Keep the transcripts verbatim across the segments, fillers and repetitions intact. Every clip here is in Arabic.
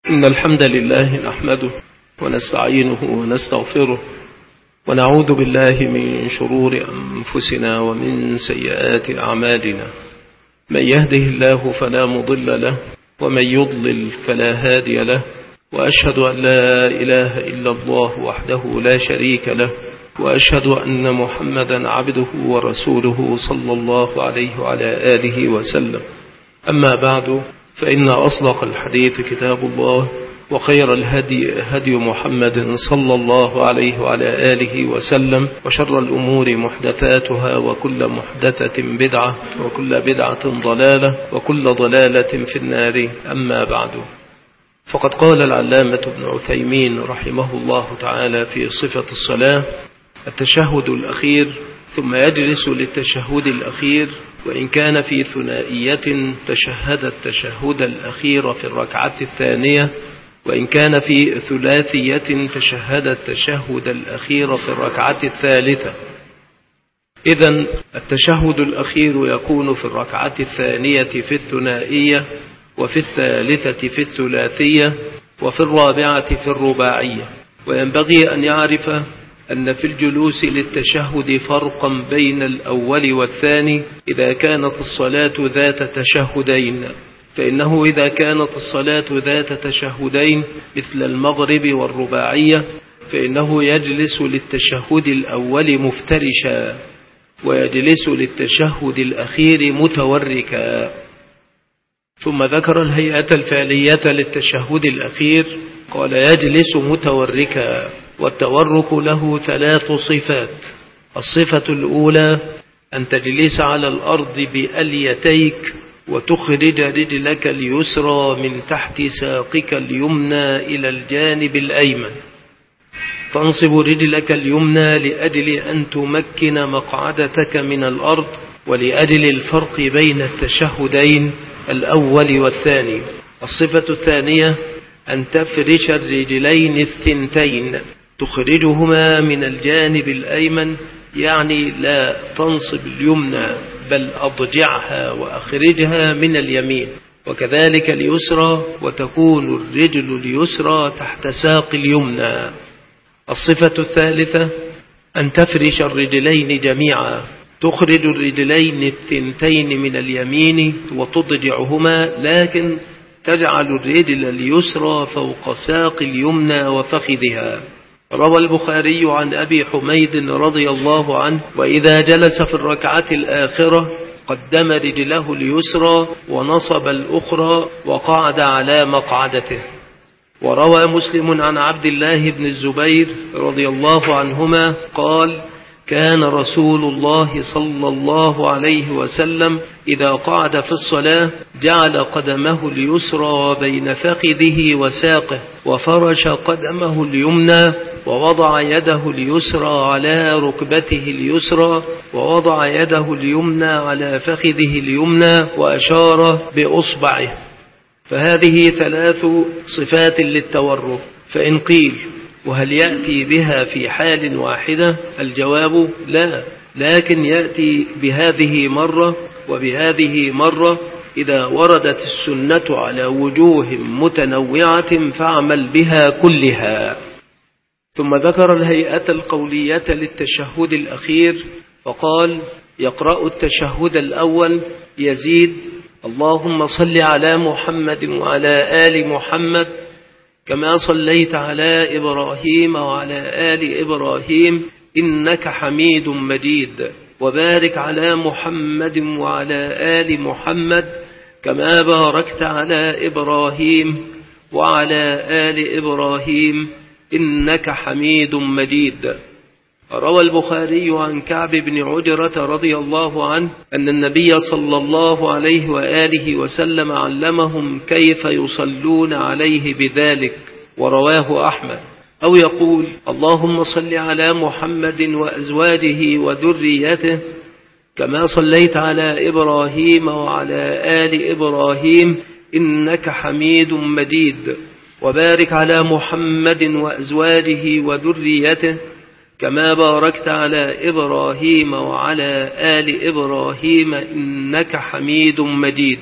إن الحمد لله نحمده ونستعينه ونستغفره ونعوذ بالله من شرور أنفسنا ومن سيئات أعمالنا. من يهده الله فلا مضل له ومن يضلل فلا هادي له، وأشهد أن لا إله إلا الله وحده لا شريك له، وأشهد أن محمدا عبده ورسوله صلى الله عليه وعلى آله وسلم. أما بعد، فإن أصدق الحديث كتاب الله، وخير الهدي هدي محمد صلى الله عليه وعلى آله وسلم، وشر الأمور محدثاتها، وكل محدثة بدعة، وكل بدعة ضلالة، وكل ضلالة في النار. أما بعد، فقد قال العلامة ابن عثيمين رحمه الله تعالى في صفة الصلاة: التشهد الأخير، ثم يجلس للتشهد الأخير، وإن كان في ثنائية تشهد التشهد الأخير في الركعة الثانية، وإن كان في ثلاثية تشهد التشهد الأخير في الركعة الثالثة. إذن التشهد الأخير يكون في الركعة الثانية في الثنائية، وفي الثالثة في الثلاثية، وفي الرابعة في الرباعية. وينبغي أن يعرف أن في الجلوس للتشهد فرقا بين الأول والثاني إذا كانت الصلاة ذات تشهدين، فإنه إذا كانت الصلاة ذات تشهدين مثل المغرب والرباعية فإنه يجلس للتشهد الأول مفترشا، ويجلس للتشهد الأخير متوركا. ثم ذكر الهيئة الفعلية للتشهد الأخير، قال: يجلس متوركا. والتورك له ثلاث صفات. الصفة الأولى أن تجلس على الأرض بأليتيك، وتخرج رجلك اليسرى من تحت ساقك اليمنى إلى الجانب الأيمن. تنصب رجلك اليمنى لأجل أن تمكن مقعدتك من الأرض، ولأجل الفرق بين التشهدين الأول والثاني. الصفة الثانية أن تفرش الرجلين الثنتين، تخرجهما من الجانب الأيمن، يعني لا تنصب اليمنى بل أضجعها وأخرجها من اليمين، وكذلك اليسرى، وتكون الرجل اليسرى تحت ساق اليمنى. الصفة الثالثة أن تفرش الرجلين جميعا، تخرج الرجلين الثنتين من اليمين وتضجعهما، لكن تجعل الرجل اليسرى فوق ساق اليمنى وفخذها. روى البخاري عن أبي حميد رضي الله عنه: وإذا جلس في الركعة الآخرة قدم رجله اليسرى ونصب الأخرى وقعد على مقعدته. وروى مسلم عن عبد الله بن الزبير رضي الله عنهما قال: كان رسول الله صلى الله عليه وسلم إذا قعد في الصلاة جعل قدمه اليسرى بين فخذه وساقه، وفرش قدمه اليمنى، ووضع يده اليسرى على ركبته اليسرى، ووضع يده اليمنى على فخذه اليمنى، وأشار بأصبعه. فهذه ثلاث صفات للتورك. فإن قيل: وهل يأتي بها في حال واحدة؟ الجواب: لا، لكن يأتي بهذه مرة وبهذه مرة إذا وردت السنة على وجوه متنوعة فاعمل بها كلها. ثم ذكر الهيئة القولية للتشهد الأخير، فقال: يقرأ التشهد الأول يزيد: اللهم صل على محمد وعلى آل محمد كما صليت على إبراهيم وعلى آل إبراهيم إنك حميد مجيد، وبارك على محمد وعلى آل محمد كما باركت على إبراهيم وعلى آل إبراهيم إنك حميد مجيد. روى البخاري عن كعب بن عجرة رضي الله عنه أن النبي صلى الله عليه وآله وسلم علمهم كيف يصلون عليه بذلك، ورواه أحمد. أو يقول: اللهم صل على محمد وأزواجه وذريته كما صليت على إبراهيم وعلى آل إبراهيم إنك حميد مجيد، وبارك على محمد وأزواجه وذريته كما باركت على إبراهيم وعلى آل إبراهيم إنك حميد مجيد.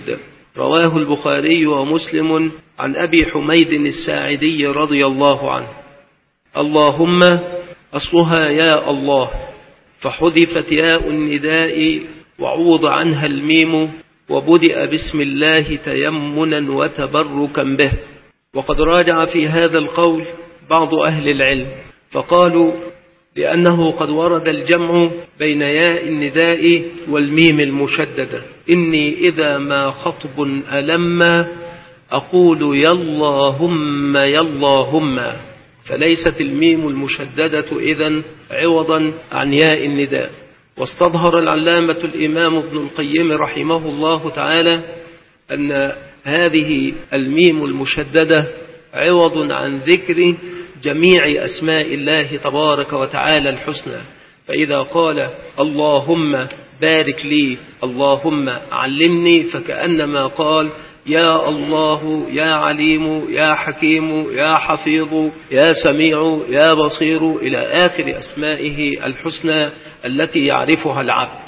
رواه البخاري ومسلم عن أبي حميد الساعدي رضي الله عنه. اللهم أصلها يا الله، فحذفت ياء النداء وعوض عنها الميم، وبدأ بسم الله تيمنا وتبركا به. وقد راجع في هذا القول بعض أهل العلم فقالوا لأنه قد ورد الجمع بين ياء النداء والميم المشددة. إني إذا ما خطب ألم أقول يا اللهم يا اللهم، فليست الميم المشددة إذن عوضا عن ياء النداء. واستظهر العلامة الإمام ابن القيم رحمه الله تعالى أن هذه الميم المشددة عوض عن ذكر جميع أسماء الله تبارك وتعالى الحسنى. فإذا قال اللهم بارك لي، اللهم علمني، فكأنما قال يا الله يا عليم يا حكيم يا حفيظ يا سميع يا بصير إلى آخر أسمائه الحسنى التي يعرفها العبد.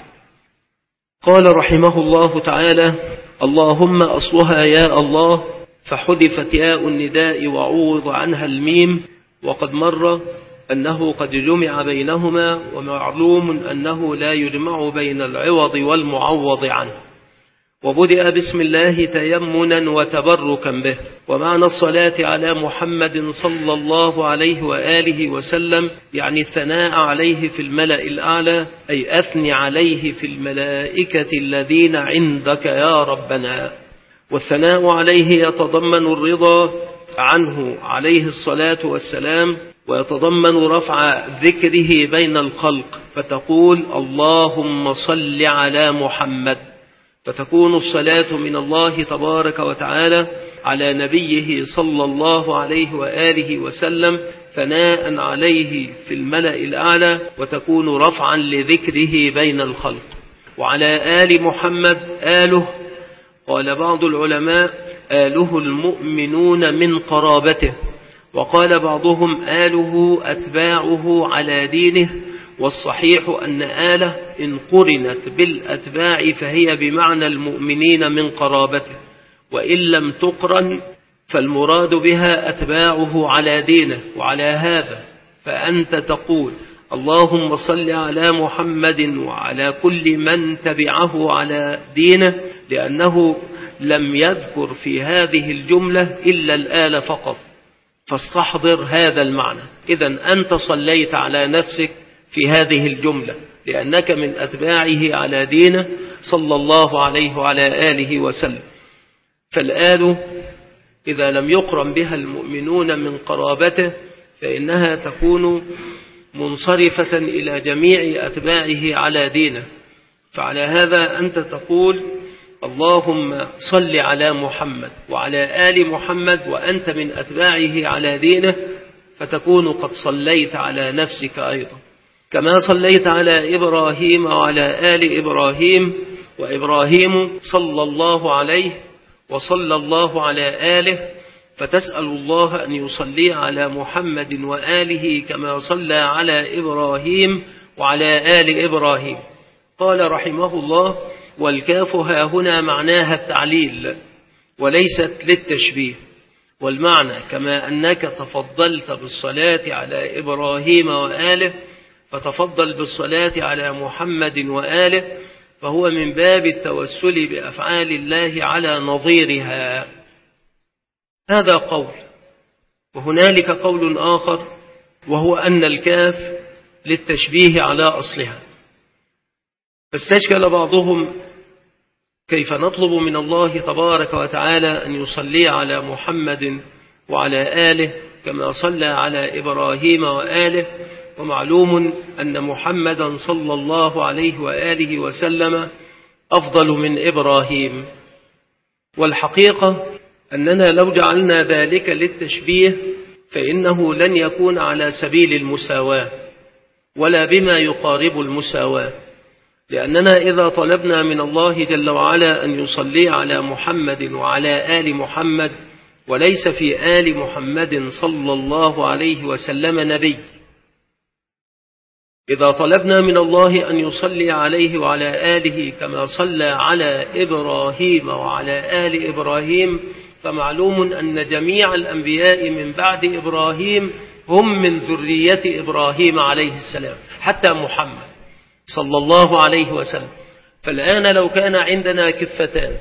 قال رحمه الله تعالى اللهم أصلها يا الله، فحذفت ياء النداء وعوض عنها الميم. وقد مر أنه قد جمع بينهما، ومعلوم أنه لا يجمع بين العوض والمعوض عنه. وبدأ بسم الله تيمنا وتبركا به. ومعنى الصلاة على محمد صلى الله عليه وآله وسلم يعني الثناء عليه في الملأ الأعلى، أي أثني عليه في الملائكة الذين عندك يا ربنا. والثناء عليه يتضمن الرضا عنه عليه الصلاة والسلام، ويتضمن رفع ذكره بين الخلق، فتقول اللهم صل على محمد، فتكون الصلاة من الله تبارك وتعالى على نبيه صلى الله عليه وآله وسلم ثناء عليه في الملأ الأعلى، وتكون رفعا لذكره بين الخلق. وعلى آل محمد آله، قال بعض العلماء آله المؤمنون من قرابته، وقال بعضهم آله أتباعه على دينه. والصحيح أن آله إن قرنت بالأتباع فهي بمعنى المؤمنين من قرابته، وإن لم تقرن فالمراد بها أتباعه على دينه. وعلى هذا فأنت تقول اللهم صل على محمد وعلى كل من تبعه على دينه، لأنه لم يذكر في هذه الجملة إلا الآل فقط، فاستحضر هذا المعنى. إذن أنت صليت على نفسك في هذه الجملة لأنك من أتباعه على دينه صلى الله عليه وعلى آله وسلم. فالآل إذا لم يقرن بها المؤمنون من قرابته فإنها تكون منصرفة إلى جميع أتباعه على دينه. فعلى هذا أنت تقول اللهم صل على محمد وعلى آل محمد وأنت من أتباعه على دينه، فتكون قد صليت على نفسك أيضا، كما صليت على إبراهيم وعلى آل إبراهيم. وإبراهيم صلى الله عليه وصلى الله على آله، فتسأل الله أن يصلي على محمد وآله كما صلى على إبراهيم وعلى آل إبراهيم. قال رحمه الله والكاف ها هنا معناها التعليل وليست للتشبيه، والمعنى كما أنك تفضلت بالصلاة على إبراهيم وآله فتفضل بالصلاة على محمد وآله، فهو من باب التوسل بأفعال الله على نظيرها. هذا قول. وهنالك قول آخر، وهو أن الكاف للتشبيه على أصلها. فاستشكل بعضهم كيف نطلب من الله تبارك وتعالى أن يصلي على محمد وعلى آله كما صلى على إبراهيم وآله، ومعلوم أن محمدا صلى الله عليه وآله وسلم أفضل من إبراهيم. والحقيقة أننا لو جعلنا ذلك للتشبيه فإنه لن يكون على سبيل المساواة ولا بما يقارب المساواة، لأننا إذا طلبنا من الله جل وعلا أن يصلي على محمد وعلى آل محمد وليس في آل محمد صلى الله عليه وسلم نبي، إذا طلبنا من الله أن يصلي عليه وعلى آله كما صلى على إبراهيم وعلى آل إبراهيم، فمعلوم أن جميع الأنبياء من بعد إبراهيم هم من ذرية إبراهيم عليه السلام، حتى محمد صلى الله عليه وسلم. فالآن لو كان عندنا كفتان،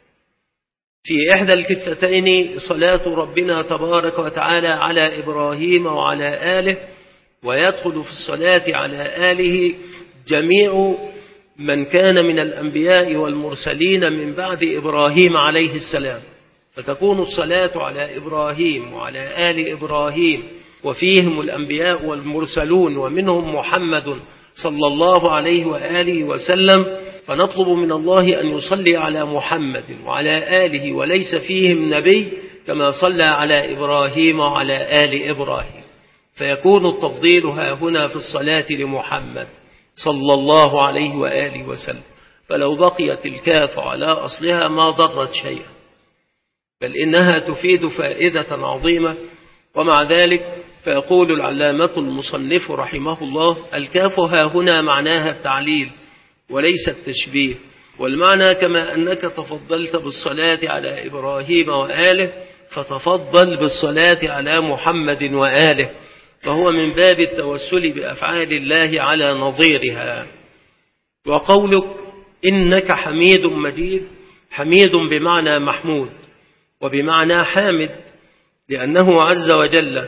في إحدى الكفتين صلاة ربنا تبارك وتعالى على إبراهيم وعلى آله، ويدخل في الصلاة على آله جميع من كان من الأنبياء والمرسلين من بعد إبراهيم عليه السلام، فتكون الصلاة على إبراهيم وعلى آل إبراهيم وفيهم الأنبياء والمرسلون ومنهم محمد صلى الله عليه وآله وسلم، فنطلب من الله أن يصلي على محمد وعلى آله وليس فيهم نبي كما صلى على إبراهيم وعلى آل إبراهيم، فيكون التفضيل ها هنا في الصلاة لمحمد صلى الله عليه وآله وسلم. فلو بقيت الكاف على أصلها ما ضرت شيئا، بل إنها تفيد فائدة عظيمة. ومع ذلك فيقول العلامة المصنف رحمه الله: الكاف ها هنا معناها التعليل وليس التشبيه، والمعنى كما أنك تفضلت بالصلاة على إبراهيم وآله فتفضل بالصلاة على محمد وآله، فهو من باب التوسل بأفعال الله على نظيرها. وقولك إنك حميد مجيد، حميد بمعنى محمود وبمعنى حامد، لأنه عز وجل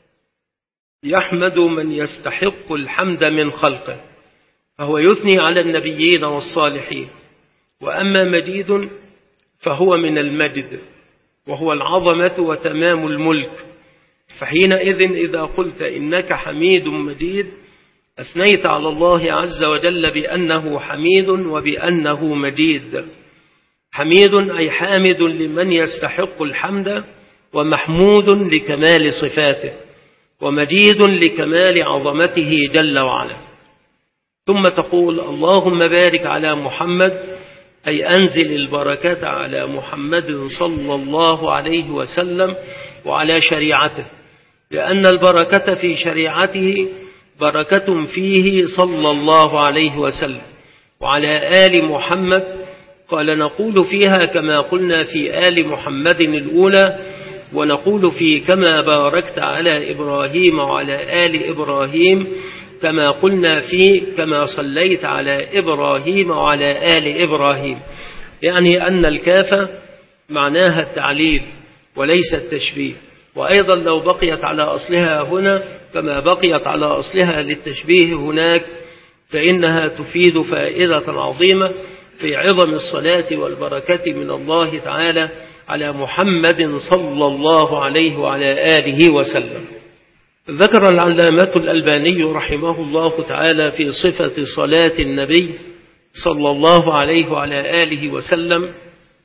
يحمد من يستحق الحمد من خلقه، فهو يثني على النبيين والصالحين. وأما مجيد فهو من المجد، وهو العظمة وتمام الملك، فحينئذ إذا قلت إنك حميد مجيد أثنيت على الله عز وجل بأنه حميد وبأنه مجيد. حميد أي حامد لمن يستحق الحمد، ومحمود لكمال صفاته، ومجيد لكمال عظمته جل وعلا. ثم تقول اللهم بارك على محمد، أي أنزل البركة على محمد صلى الله عليه وسلم وعلى شريعته، لأن البركة في شريعته بركة فيه صلى الله عليه وسلم. وعلى آل محمد قال نقول فيها كما قلنا في آل محمد الأولى، ونقول في كما باركت على إبراهيم وعلى آل إبراهيم، كما قلنا في كما صليت على إبراهيم وعلى آل إبراهيم. يعني أن الكاف معناها التعليل وليس التشبيه. وأيضا لو بقيت على أصلها هنا كما بقيت على أصلها للتشبيه هناك، فإنها تفيد فائدة عظيمة في عظم الصلاة والبركة من الله تعالى على محمد صلى الله عليه وعلى آله وسلم. ذكر العلامة الألباني رحمه الله تعالى في صفة صلاة النبي صلى الله عليه وعلى آله وسلم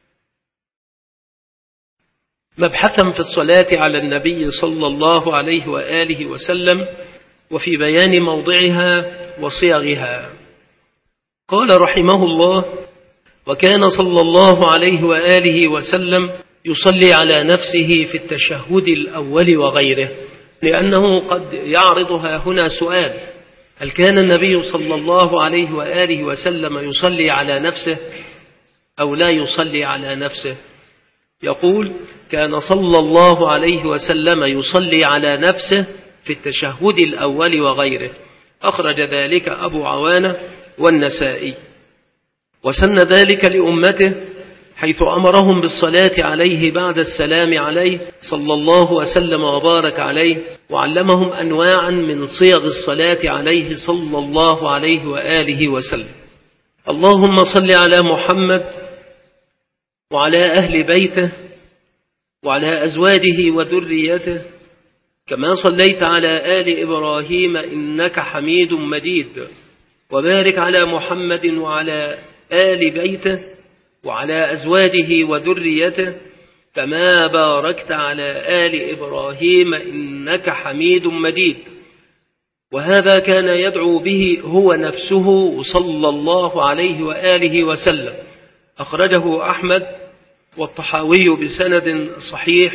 مبحثا في الصلاة على النبي صلى الله عليه وآله وسلم، وفي بيان موضعها وصيغها. قال رحمه الله: وكان صلى الله عليه وآله وسلم يصلي على نفسه في التشهد الأول وغيره، لأنه قد يعرضها هنا سؤال: هل كان النبي صلى الله عليه وآله وسلم يصلي على نفسه أو لا يصلي على نفسه؟ يقول: كان صلى الله عليه وسلم يصلي على نفسه في التشهد الأول وغيره. أخرج ذلك أبو عوانة والنسائي، وسن ذلك لأمته حيث أمرهم بالصلاة عليه بعد السلام عليه صلى الله وسلم وبارك عليه، وعلمهم أنواعا من صيغ الصلاة عليه صلى الله عليه وآله وسلم. اللهم صل على محمد وعلى أهل بيته وعلى أزواجه وذريته كما صليت على آل إبراهيم إنك حميد مجيد، وبارك على محمد وعلى آل بيته وعلى أزواجه وذريته كما باركت على آل إبراهيم إنك حميد مجيد. وهذا كان يدعو به هو نفسه صلى الله عليه وآله وسلم. أخرجه أحمد والطحاوي بسند صحيح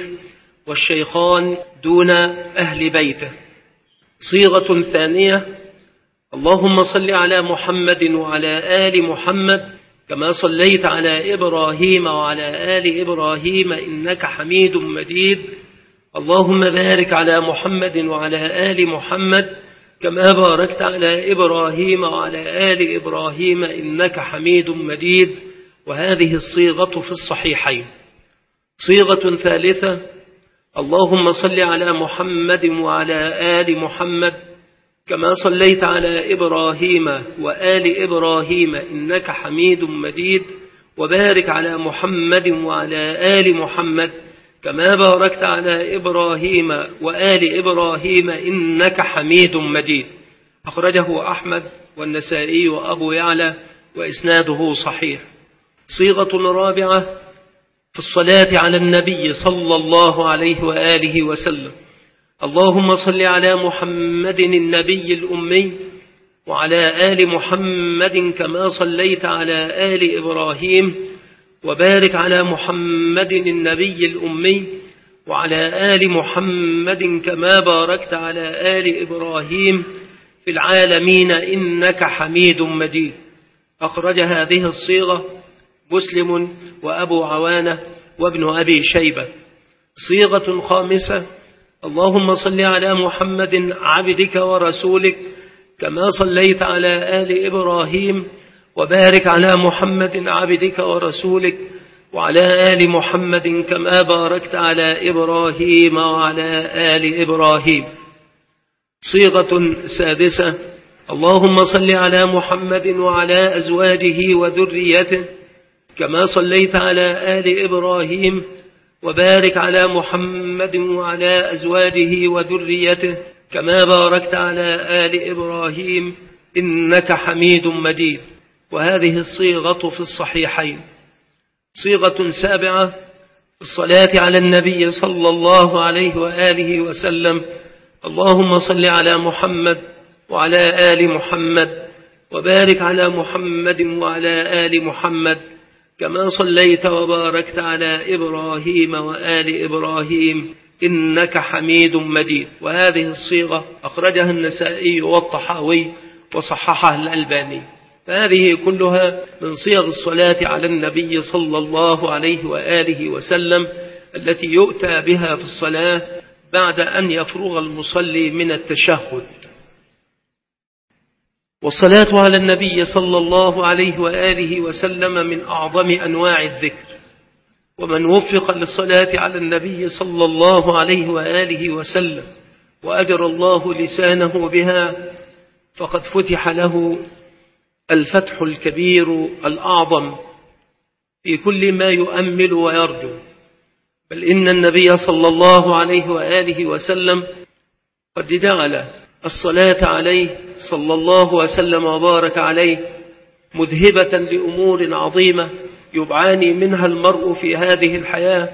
والشيخان دون أهل بيته. صيغة ثانية اللهم صل على محمد وعلى آل محمد كما صليت على إبراهيم وعلى آل إبراهيم إنك حميد مجيد. اللهم بارك على محمد وعلى آل محمد كما باركت على إبراهيم وعلى آل إبراهيم إنك حميد مجيد. وهذه الصيغة في الصحيحين. صيغة ثالثة: اللهم صل على محمد وعلى آل محمد كما صليت على إبراهيم وآل إبراهيم إنك حميد مجيد. وبارك على محمد وعلى آل محمد كما باركت على إبراهيم وآل إبراهيم إنك حميد مجيد. أخرجه أحمد والنسائي وأبو يعلى وإسناده صحيح. صيغة رابعة في الصلاة على النبي صلى الله عليه وآله وسلم: اللهم صل على محمد النبي الأمي وعلى آل محمد كما صليت على آل إبراهيم. وبارك على محمد النبي الأمي وعلى آل محمد كما باركت على آل إبراهيم في العالمين إنك حميد مجيد. أخرج هذه الصيغة مسلم وأبو عوانة وابن أبي شيبة. صيغة خامسة: اللهم صل على محمد عبدك ورسولك كما صليت على آل إبراهيم. وبارك على محمد عبدك ورسولك وعلى آل محمد كما باركت على إبراهيم وعلى آل إبراهيم. صيغة سادسة: اللهم صل على محمد وعلى أزواجه وذريته كما صليت على آل إبراهيم. وبارك على محمد وعلى أزواجه وذريته كما باركت على آل إبراهيم إنك حميد مجيد. وهذه الصيغة في الصحيحين. صيغة سابعة في الصلاة على النبي صلى الله عليه وآله وسلم: اللهم صل على محمد وعلى آل محمد وبارك على محمد وعلى آل محمد كما صليت وباركت على إبراهيم وآل إبراهيم إنك حميد مجيد. وهذه الصيغة أخرجها النسائي والطحاوي وصححها الألباني. فهذه كلها من صيغ الصلاة على النبي صلى الله عليه وآله وسلم التي يؤتى بها في الصلاة بعد أن يفرغ المصلي من التشهد. والصلاة على النبي صلى الله عليه وآله وسلم من أعظم أنواع الذكر. ومن وفق للصلاة على النبي صلى الله عليه وآله وسلم وأجر الله لسانه بها فقد فتح له الفتح الكبير الأعظم في كل ما يؤمل ويرجو. بل إن النبي صلى الله عليه وآله وسلم قد جعل الصلاة عليه صلى الله وسلم وبارك عليه مذهبة لأمور عظيمة يبعاني منها المرء في هذه الحياة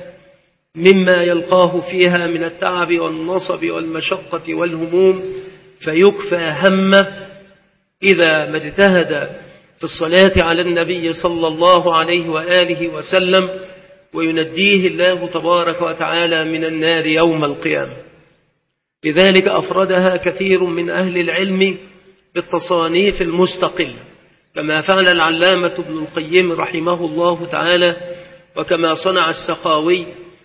مما يلقاه فيها من التعب والنصب والمشقة والهموم، فيكفى همه إذا ما اجتهد في الصلاة على النبي صلى الله عليه وآله وسلم، وينجيه الله تبارك وتعالى من النار يوم القيامة. لذلك أفردها كثير من أهل العلم بالتصانيف المستقلة، كما فعل العلامة ابن القيم رحمه الله تعالى، وكما صنع السخاوي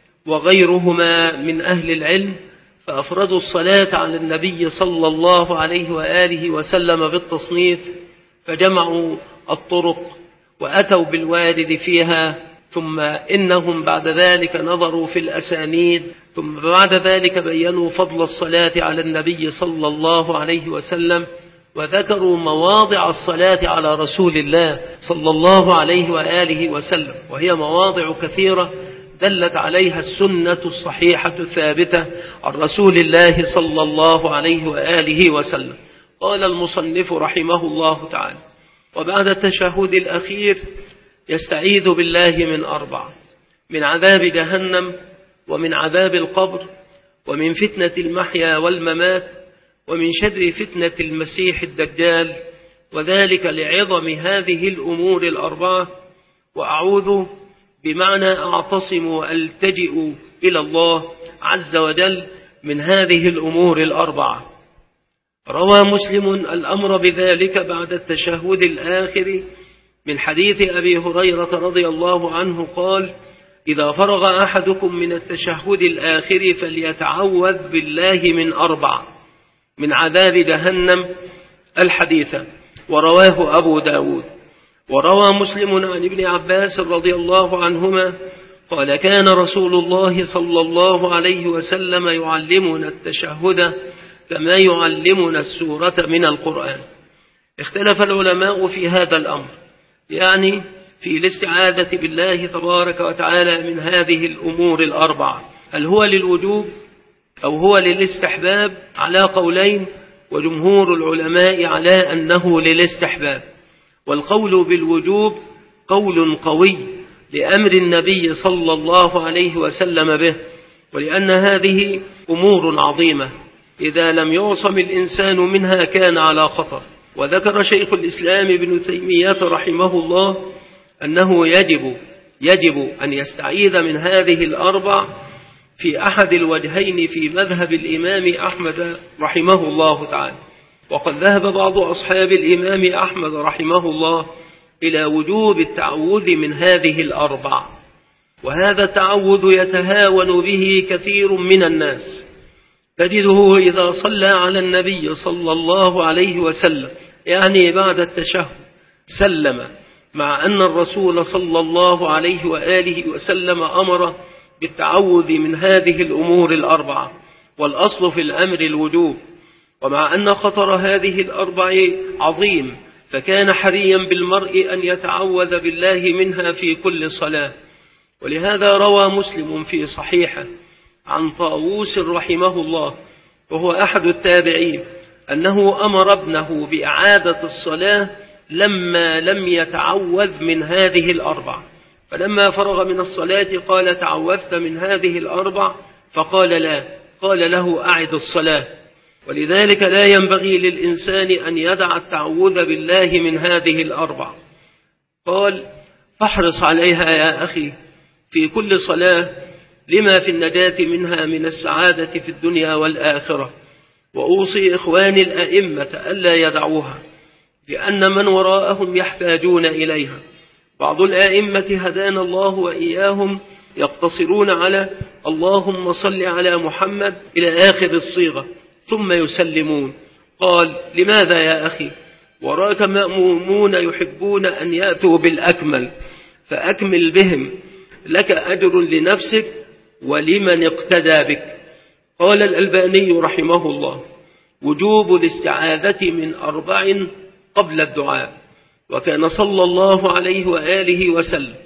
وغيرهما من أهل العلم، فأفردوا الصلاة على النبي صلى الله عليه وآله وسلم بالتصنيف، فجمعوا الطرق وأتوا بالوارد فيها، ثم إنهم بعد ذلك نظروا في الأسانيد، ثم بعد ذلك بيّنوا فضل الصلاة على النبي صلى الله عليه وسلم، وذكروا مواضع الصلاة على رسول الله صلى الله عليه وآله وسلم، وهي مواضع كثيرة دلت عليها السنة الصحيحة الثابتة عن رسول الله صلى الله عليه وآله وسلم. قال المصنف رحمه الله تعالى: وبعد التشهد الأخير يستعيذ بالله من أربع: من عذاب جهنم، ومن عذاب القبر، ومن فتنة المحيا والممات، ومن شر فتنة المسيح الدجال، وذلك لعظم هذه الأمور الأربعة. وأعوذ بمعنى أعتصم وألتجئ إلى الله عز وجل من هذه الأمور الأربعة. روى مسلم الأمر بذلك بعد التشهد الآخر من حديث أبي هريرة رضي الله عنه قال: إذا فرغ أحدكم من التشهد الآخر فليتعوذ بالله من أربع: من عذاب جهنم الحديث. ورواه أبو داود. وروى مسلم عن ابن عباس رضي الله عنهما قال: كان رسول الله صلى الله عليه وسلم يعلمنا التشهد كما يعلمنا السورة من القرآن. اختلف العلماء في هذا الأمر، يعني في الاستعاذة بالله تبارك وتعالى من هذه الأمور الأربعة، هل هو للوجوب أو هو للاستحباب؟ على قولين، وجمهور العلماء على أنه للاستحباب. والقول بالوجوب قول قوي لأمر النبي صلى الله عليه وسلم به، ولأن هذه أمور عظيمة إذا لم يعصم الإنسان منها كان على خطر. وذكر شيخ الإسلام ابن تيمية رحمه الله أنه يجب يجب أن يستعيذ من هذه الأربع في أحد الوجهين في مذهب الإمام أحمد رحمه الله تعالى. وقد ذهب بعض أصحاب الإمام أحمد رحمه الله إلى وجوب التعوذ من هذه الأربع، وهذا التعوذ يتهاون به كثير من الناس، تجده إذا صلى على النبي صلى الله عليه وسلم يعني بعد التشهد سلم، مع أن الرسول صلى الله عليه وآله وسلم أمر بالتعوذ من هذه الأمور الأربعة، والأصل في الأمر الوجوب، ومع أن خطر هذه الأربع عظيم فكان حريا بالمرء أن يتعوذ بالله منها في كل صلاة. ولهذا روى مسلم في صحيحه عن طاووس رحمه الله وهو أحد التابعين أنه أمر ابنه بإعادة الصلاة لما لم يتعوذ من هذه الأربع، فلما فرغ من الصلاة قال: تعوذت من هذه الأربع؟ فقال: لا. قال له: أعد الصلاة. ولذلك لا ينبغي للإنسان أن يدع التعوذ بالله من هذه الأربع. قال: فاحرص عليها يا أخي في كل صلاة لما في النجاة منها من السعادة في الدنيا والآخرة. وأوصي إخواني الأئمة ألا يدعوها، لأن من وراءهم يحتاجون إليها. بعض الأئمة هدانا الله وإياهم يقتصرون على اللهم صل على محمد إلى آخر الصيغة ثم يسلمون. قال: لماذا يا أخي؟ وراك مأمومون يحبون أن يأتوا بالأكمل، فأكمل بهم، لك أجر لنفسك ولمن اقتدى بك. قال الألباني رحمه الله: وجوب الاستعاذة من أربع قبل الدعاء. وكان صلى الله عليه وآله وسلم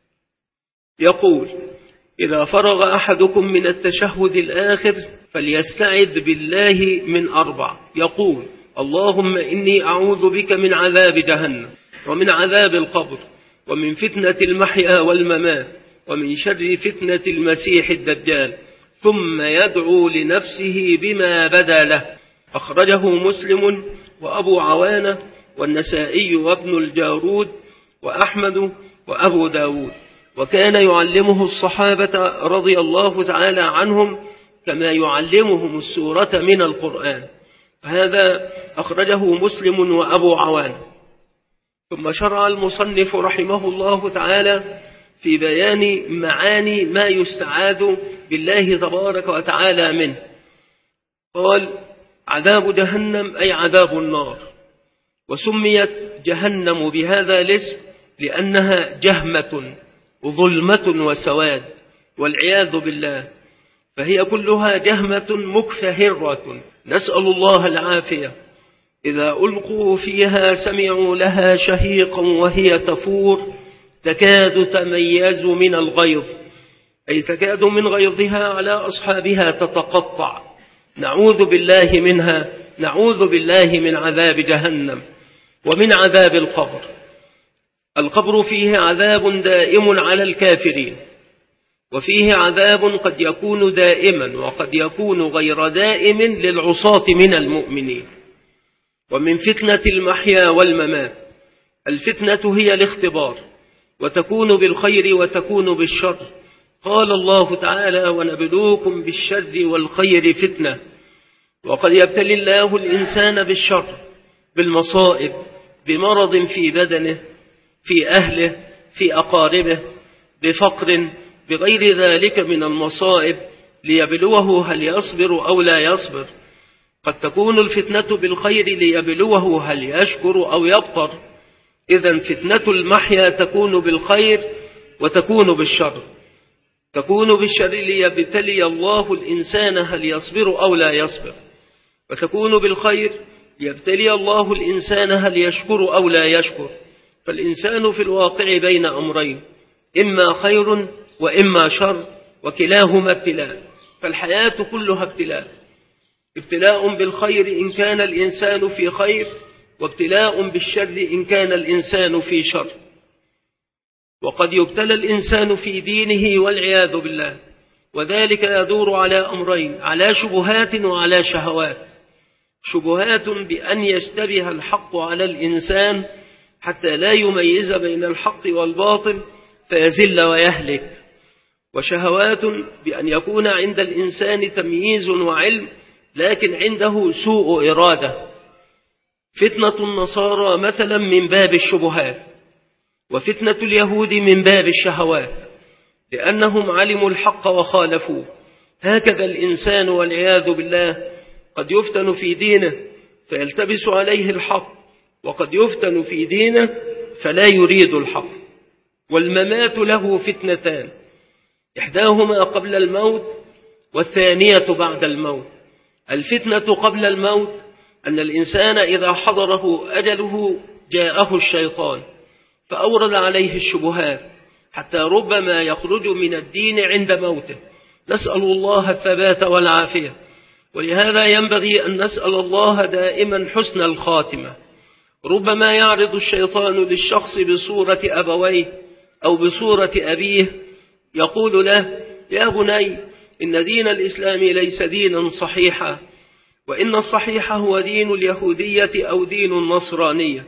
يقول: إذا فرغ أحدكم من التشهد الآخر فليستعذ بالله من أربع، يقول: اللهم إني أعوذ بك من عذاب جهنم ومن عذاب القبر ومن فتنة المحيا والممات ومن شر فتنة المسيح الدجال، ثم يدعو لنفسه بما بدا له. أخرجه مسلم وأبو عوانة والنسائي وابن الجارود وأحمد وأبو داود. وكان يعلمه الصحابة رضي الله تعالى عنهم كما يعلمهم السورة من القرآن. هذا أخرجه مسلم وأبو عوانة. ثم شرع المصنف رحمه الله تعالى في بيان معاني ما يستعاذ بالله تبارك وتعالى منه. قال: عذاب جهنم أي عذاب النار. وسميت جهنم بهذا الاسم لأنها جهمة وظلمة وسواد والعياذ بالله، فهي كلها جهمة مكفهرة، نسأل الله العافية. إذا ألقوا فيها سمعوا لها شهيقا وهي تفور تكاد تميز من الغيظ، أي تكاد من غيظها على أصحابها تتقطع. نعوذ بالله منها، نعوذ بالله من عذاب جهنم ومن عذاب القبر. القبر فيه عذاب دائم على الكافرين، وفيه عذاب قد يكون دائما وقد يكون غير دائم للعصاة من المؤمنين. ومن فتنة المحيا والممات، الفتنة هي الاختبار، وتكون بالخير وتكون بالشر. قال الله تعالى: ونبلوكم بالشر والخير فتنة. وقد يبتلي الله الإنسان بالشر، بالمصائب، بمرض في بدنه، في أهله، في أقاربه، بفقر، بغير ذلك من المصائب، ليبلوه هل يصبر أو لا يصبر. قد تكون الفتنة بالخير ليبلوه هل يشكر أو يبطر. إذن فتنة المحيا تكون بالخير وتكون بالشر. تكون بالشر ليبتلي الله الإنسان هل يصبر أو لا يصبر، وتكون بالخير ليبتلي الله الإنسان هل يشكر أو لا يشكر. فالإنسان في الواقع بين أمرين، إما خير وإما شر، وكلاهما ابتلاء. فالحياة كلها ابتلاء، ابتلاء بالخير إن كان الإنسان في خير، وابتلاء بالشر إن كان الإنسان في شر. وقد يبتلى الإنسان في دينه والعياذ بالله، وذلك يدور على أمرين، على شبهات وعلى شهوات. شبهات بأن يشتبه الحق على الإنسان حتى لا يميز بين الحق والباطل فيزل ويهلك، وشهوات بأن يكون عند الإنسان تمييز وعلم لكن عنده سوء إرادة. فتنة النصارى مثلا من باب الشبهات، وفتنة اليهود من باب الشهوات، لأنهم علموا الحق وخالفوه. هكذا الإنسان والعياذ بالله قد يفتن في دينه فيلتبس عليه الحق، وقد يفتن في دينه فلا يريد الحق. والممات له فتنتان، إحداهما قبل الموت والثانية بعد الموت. الفتنة قبل الموت أن الإنسان إذا حضره أجله جاءه الشيطان فأورد عليه الشبهات حتى ربما يخرج من الدين عند موته. نسأل الله الثبات والعافية، ولهذا ينبغي أن نسأل الله دائما حسن الخاتمة. ربما يعرض الشيطان للشخص بصورة أبويه أو بصورة أبيه، يقول له: يا بني، إن دين الإسلام ليس دينا صحيحا، وإن الصحيح هو دين اليهودية أو دين النصرانية،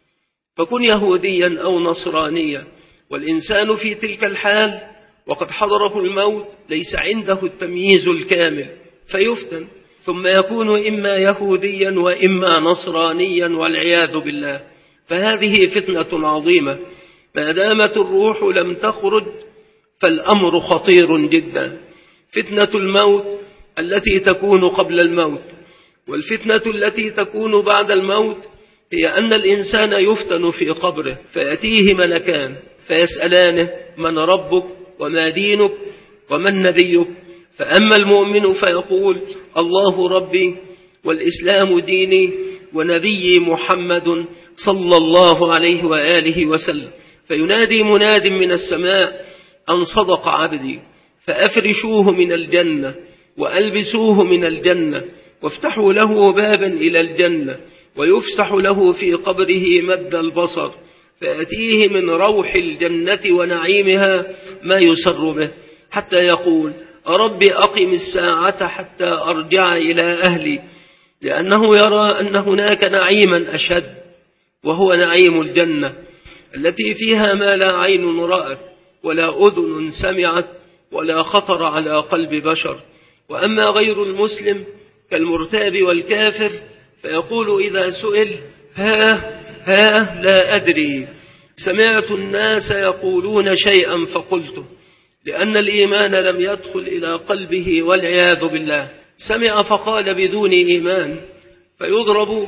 فكن يهوديا أو نصرانيا. والإنسان في تلك الحال وقد حضره الموت ليس عنده التمييز الكامل فيفتن، ثم يكون إما يهوديا وإما نصرانيا والعياذ بالله. فهذه فتنة عظيمة، ما دامت الروح لم تخرج فالأمر خطير جدا. فتنة الموت التي تكون قبل الموت، والفتنة التي تكون بعد الموت هي أن الإنسان يفتن في قبره فيأتيه ملكان فيسألانه: من ربك وما دينك ومن نبيك؟ فأما المؤمن فيقول: الله ربي والإسلام ديني ونبي محمد صلى الله عليه وآله وسلم. فينادي مناد من السماء: أن صدق عبدي، فأفرشوه من الجنة وألبسوه من الجنة وافتحوا له بابا إلى الجنة، ويفسح له في قبره مد البصر فيأتيه من روح الجنة ونعيمها ما يسر به، حتى يقول: رب أقم الساعة حتى أرجع إلى أهلي، لأنه يرى أن هناك نعيما أشد، وهو نعيم الجنة التي فيها ما لا عين رأت ولا أذن سمعت ولا خطر على قلب بشر. وأما غير المسلم كالمرتاب والكافر فيقول إذا سئل: ها ها لا أدري، سمعت الناس يقولون شيئا فقلته، لأن الإيمان لم يدخل إلى قلبه والعياذ بالله. سمع فقال بدون إيمان، فيضرب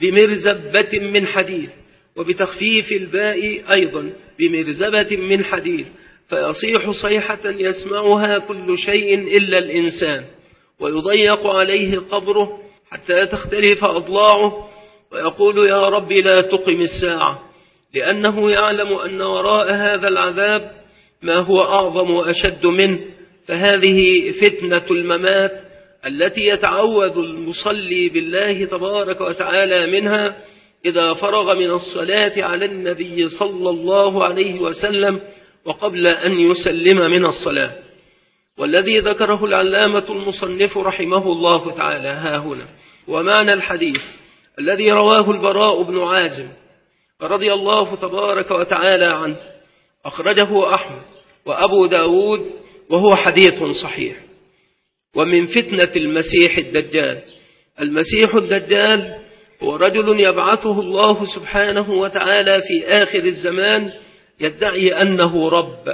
بمرزبة من حديد، وبتخفيف الباء أيضا بمرزبة من حديد، فيصيح صيحة يسمعها كل شيء إلا الإنسان، ويضيق عليه قبره حتى تختلف أضلاعه، ويقول: يا رب لا تقم الساعة، لأنه يعلم أن وراء هذا العذاب ما هو أعظم وأشد منه. فهذه فتنة الممات التي يتعوذ المصلي بالله تبارك وتعالى منها إذا فرغ من الصلاة على النبي صلى الله عليه وسلم وقبل أن يسلم من الصلاة. والذي ذكره العلامة المصنف رحمه الله تعالى ها هنا. ومعنى الحديث الذي رواه البراء بن عازم رضي الله تبارك وتعالى عنه، أخرجه أحمد وأبو داود وهو حديث صحيح. ومن فتنة المسيح الدجال المسيح الدجال هو رجل يبعثه الله سبحانه وتعالى في آخر الزمان يدعي أنه رب،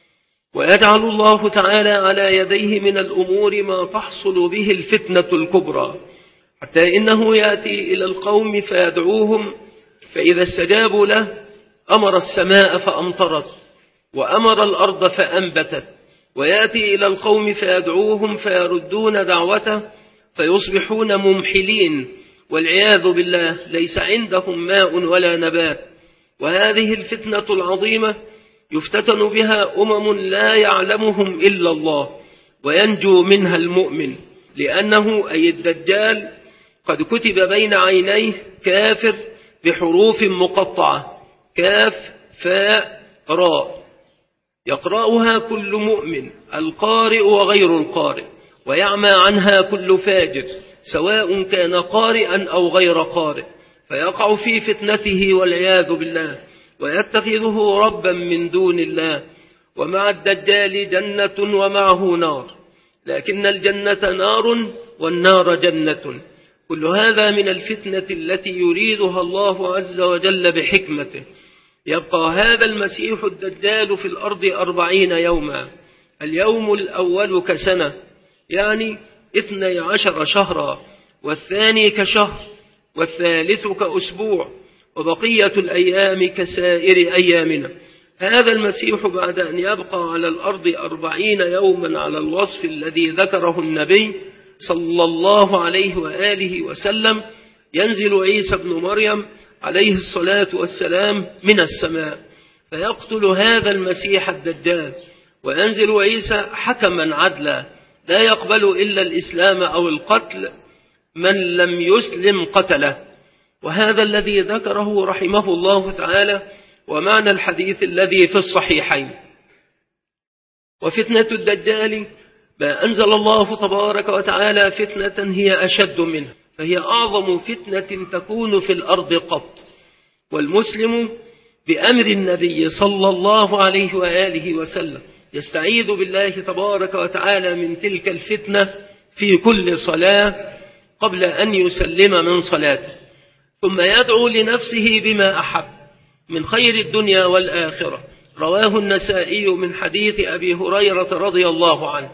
ويجعل الله تعالى على يديه من الأمور ما تحصل به الفتنة الكبرى، حتى إنه يأتي إلى القوم فيدعوهم، فإذا استجابوا له أمر السماء فأمطرت وأمر الأرض فأنبتت، ويأتي إلى القوم فيدعوهم فيردون دعوته فيصبحون ممحلين والعياذ بالله، ليس عندهم ماء ولا نبات. وهذه الفتنة العظيمة يفتتن بها أمم لا يعلمهم إلا الله، وينجو منها المؤمن، لأنه أي الدجال قد كتب بين عينيه كافر بحروف مقطعة، كاف فاء راء، يقرأها كل مؤمن القارئ وغير القارئ، ويعمى عنها كل فاجر سواء كان قارئا أو غير قارئ، فيقع في فتنته والعياذ بالله، ويتخذه ربا من دون الله. ومع الدجال جنة ومعه نار، لكن الجنة نار والنار جنة. كل هذا من الفتنة التي يريدها الله عز وجل بحكمته. يبقى هذا المسيح الدجال في الأرض أربعين يوما، اليوم الأول كسنة، يعني اثني عشر شهرا، والثاني كشهر، والثالث كأسبوع، وبقية الأيام كسائر أيامنا. هذا المسيح بعد أن يبقى على الأرض أربعين يوما على الوصف الذي ذكره النبي صلى الله عليه وآله وسلم، ينزل عيسى بن مريم عليه الصلاة والسلام من السماء فيقتل هذا المسيح الدجال، وينزل عيسى حكما عدلا لا يقبل إلا الإسلام أو القتل، من لم يسلم قتله. وهذا الذي ذكره رحمه الله تعالى ومعنى الحديث الذي في الصحيحين. وفتنة الدجال ما أنزل الله تبارك وتعالى فتنة هي أشد منه، فهي أعظم فتنة تكون في الأرض قط، والمسلم بأمر النبي صلى الله عليه وآله وسلم يستعيذ بالله تبارك وتعالى من تلك الفتنة في كل صلاة قبل أن يسلم من صلاته، ثم يدعو لنفسه بما أحب من خير الدنيا والآخرة. رواه النسائي من حديث أبي هريرة رضي الله عنه،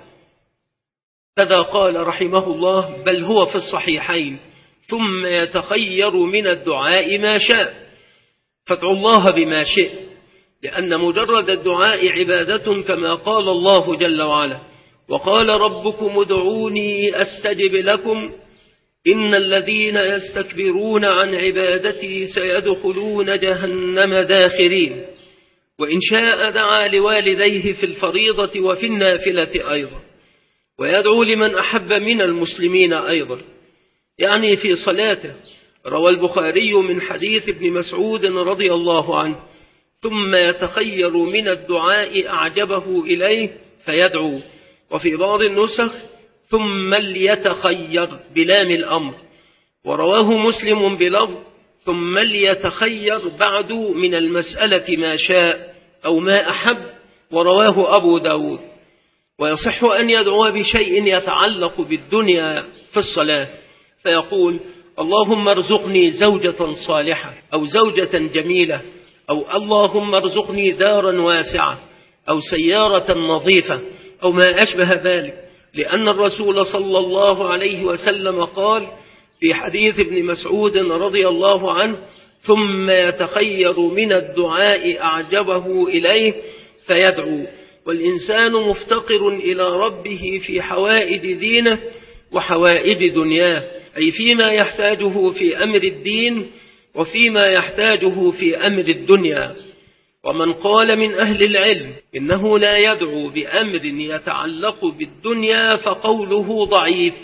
كذا قال رحمه الله، بل هو في الصحيحين، ثم يتخير من الدعاء ما شاء، فادعوا الله بما شئ، لأن مجرد الدعاء عبادة كما قال الله جل وعلا، وقال ربكم ادعوني أستجب لكم إن الذين يستكبرون عن عبادتي سيدخلون جهنم داخرين. وإن شاء دعا لوالديه في الفريضة وفي النافلة أيضا، ويدعو لمن أحب من المسلمين أيضا، يعني في صلاته. روى البخاري من حديث ابن مسعود رضي الله عنه، ثم يتخير من الدعاء أعجبه إليه فيدعو. وفي بعض النسخ ثم ليتخير بلام الأمر. ورواه مسلم بلفظ ثم ليتخير بعد من المسألة ما شاء أو ما أحب، ورواه أبو داود. ويصح أن يدعو بشيء يتعلق بالدنيا في الصلاة، فيقول اللهم ارزقني زوجة صالحة أو زوجة جميلة، أو اللهم ارزقني دارا واسعة، أو سيارة نظيفة، أو ما أشبه ذلك، لأن الرسول صلى الله عليه وسلم قال في حديث ابن مسعود رضي الله عنه ثم يتخير من الدعاء أعجبه إليه فيدعو. والإنسان مفتقر إلى ربه في حوائج دينه وحوائج دنياه، أي فيما يحتاجه في أمر الدين وفيما يحتاجه في أمر الدنيا. ومن قال من أهل العلم إنه لا يدعو بأمر يتعلق بالدنيا فقوله ضعيف،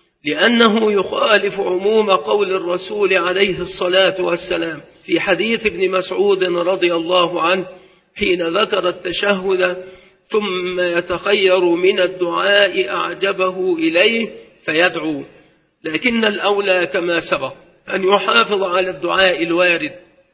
لأنه يخالف عموم قول الرسول عليه الصلاة والسلام في حديث ابن مسعود رضي الله عنه حين ذكر التشهد ثم يتخير من الدعاء أعجبه إليه فيدعو. لكن الأولى كما سبق أن يحافظ على الدعاء الوارد،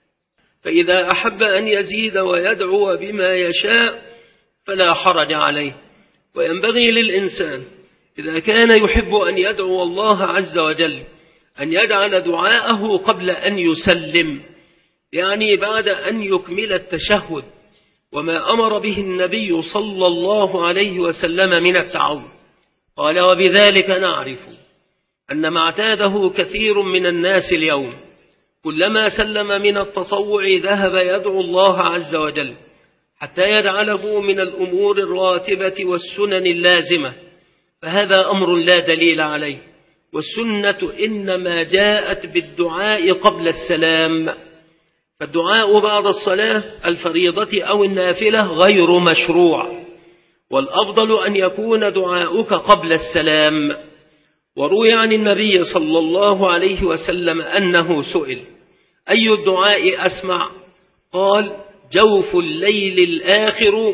فإذا أحب أن يزيد ويدعو بما يشاء فلا حرج عليه. وينبغي للإنسان إذا كان يحب أن يدعو الله عز وجل أن يجعل دعاءه قبل أن يسلم، يعني بعد أن يكمل التشهد، وما أمر به النبي صلى الله عليه وسلم من التعوذ. قال: وبذلك نعرف أن ما اعتاده كثير من الناس اليوم، كلما سلم من التطوع ذهب يدعو الله عز وجل حتى يجعله من الأمور الراتبة والسنن اللازمة، فهذا أمر لا دليل عليه، والسنة إنما جاءت بالدعاء قبل السلام، فالدعاء بعد الصلاة الفريضة أو النافلة غير مشروع، والأفضل أن يكون دعاؤك قبل السلام. وروي عن النبي صلى الله عليه وسلم أنه سئل: أي الدعاء أسمع؟ قال: جوف الليل الآخر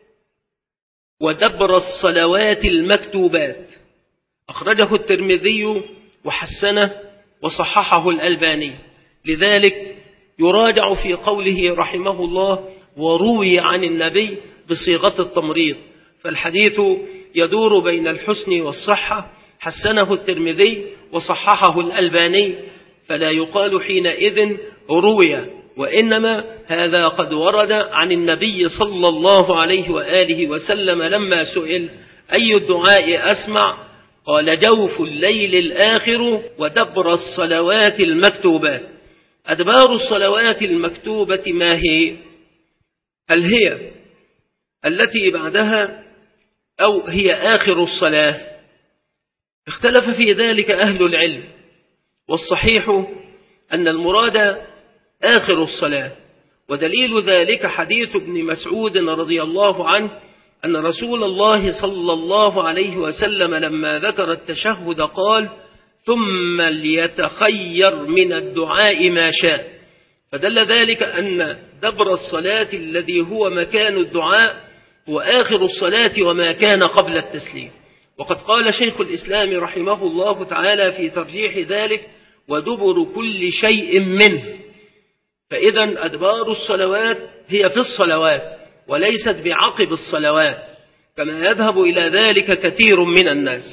ودبر الصلوات المكتوبات. أخرجه الترمذي وحسنه وصححه الألباني، لذلك يراجع في قوله رحمه الله: وروي عن النبي بصيغة التمريض، فالحديث يدور بين الحسن والصحة، حسنه الترمذي وصححه الألباني، فلا يقال حينئذ روي، وإنما هذا قد ورد عن النبي صلى الله عليه وآله وسلم لما سئل: أي الدعاء أسمع؟ قال: جوف الليل الآخر ودبر الصلوات المكتوبات. أدبار الصلوات المكتوبة ما هي؟ هل هي التي بعدها أو هي آخر الصلاة؟ اختلف في ذلك أهل العلم، والصحيح أن المراد آخر الصلاة، ودليل ذلك حديث ابن مسعود رضي الله عنه أن رسول الله صلى الله عليه وسلم لما ذكر التشهد قال: ثم ليتخير من الدعاء ما شاء، فدل ذلك أن دبر الصلاة الذي هو مكان الدعاء هو آخر الصلاة وما كان قبل التسليم. وقد قال شيخ الإسلام رحمه الله تعالى في ترجيح ذلك: ودبر كل شيء منه. فإذا أدبار الصلوات هي في الصلوات وليست بعقب الصلوات، كما يذهب إلى ذلك كثير من الناس.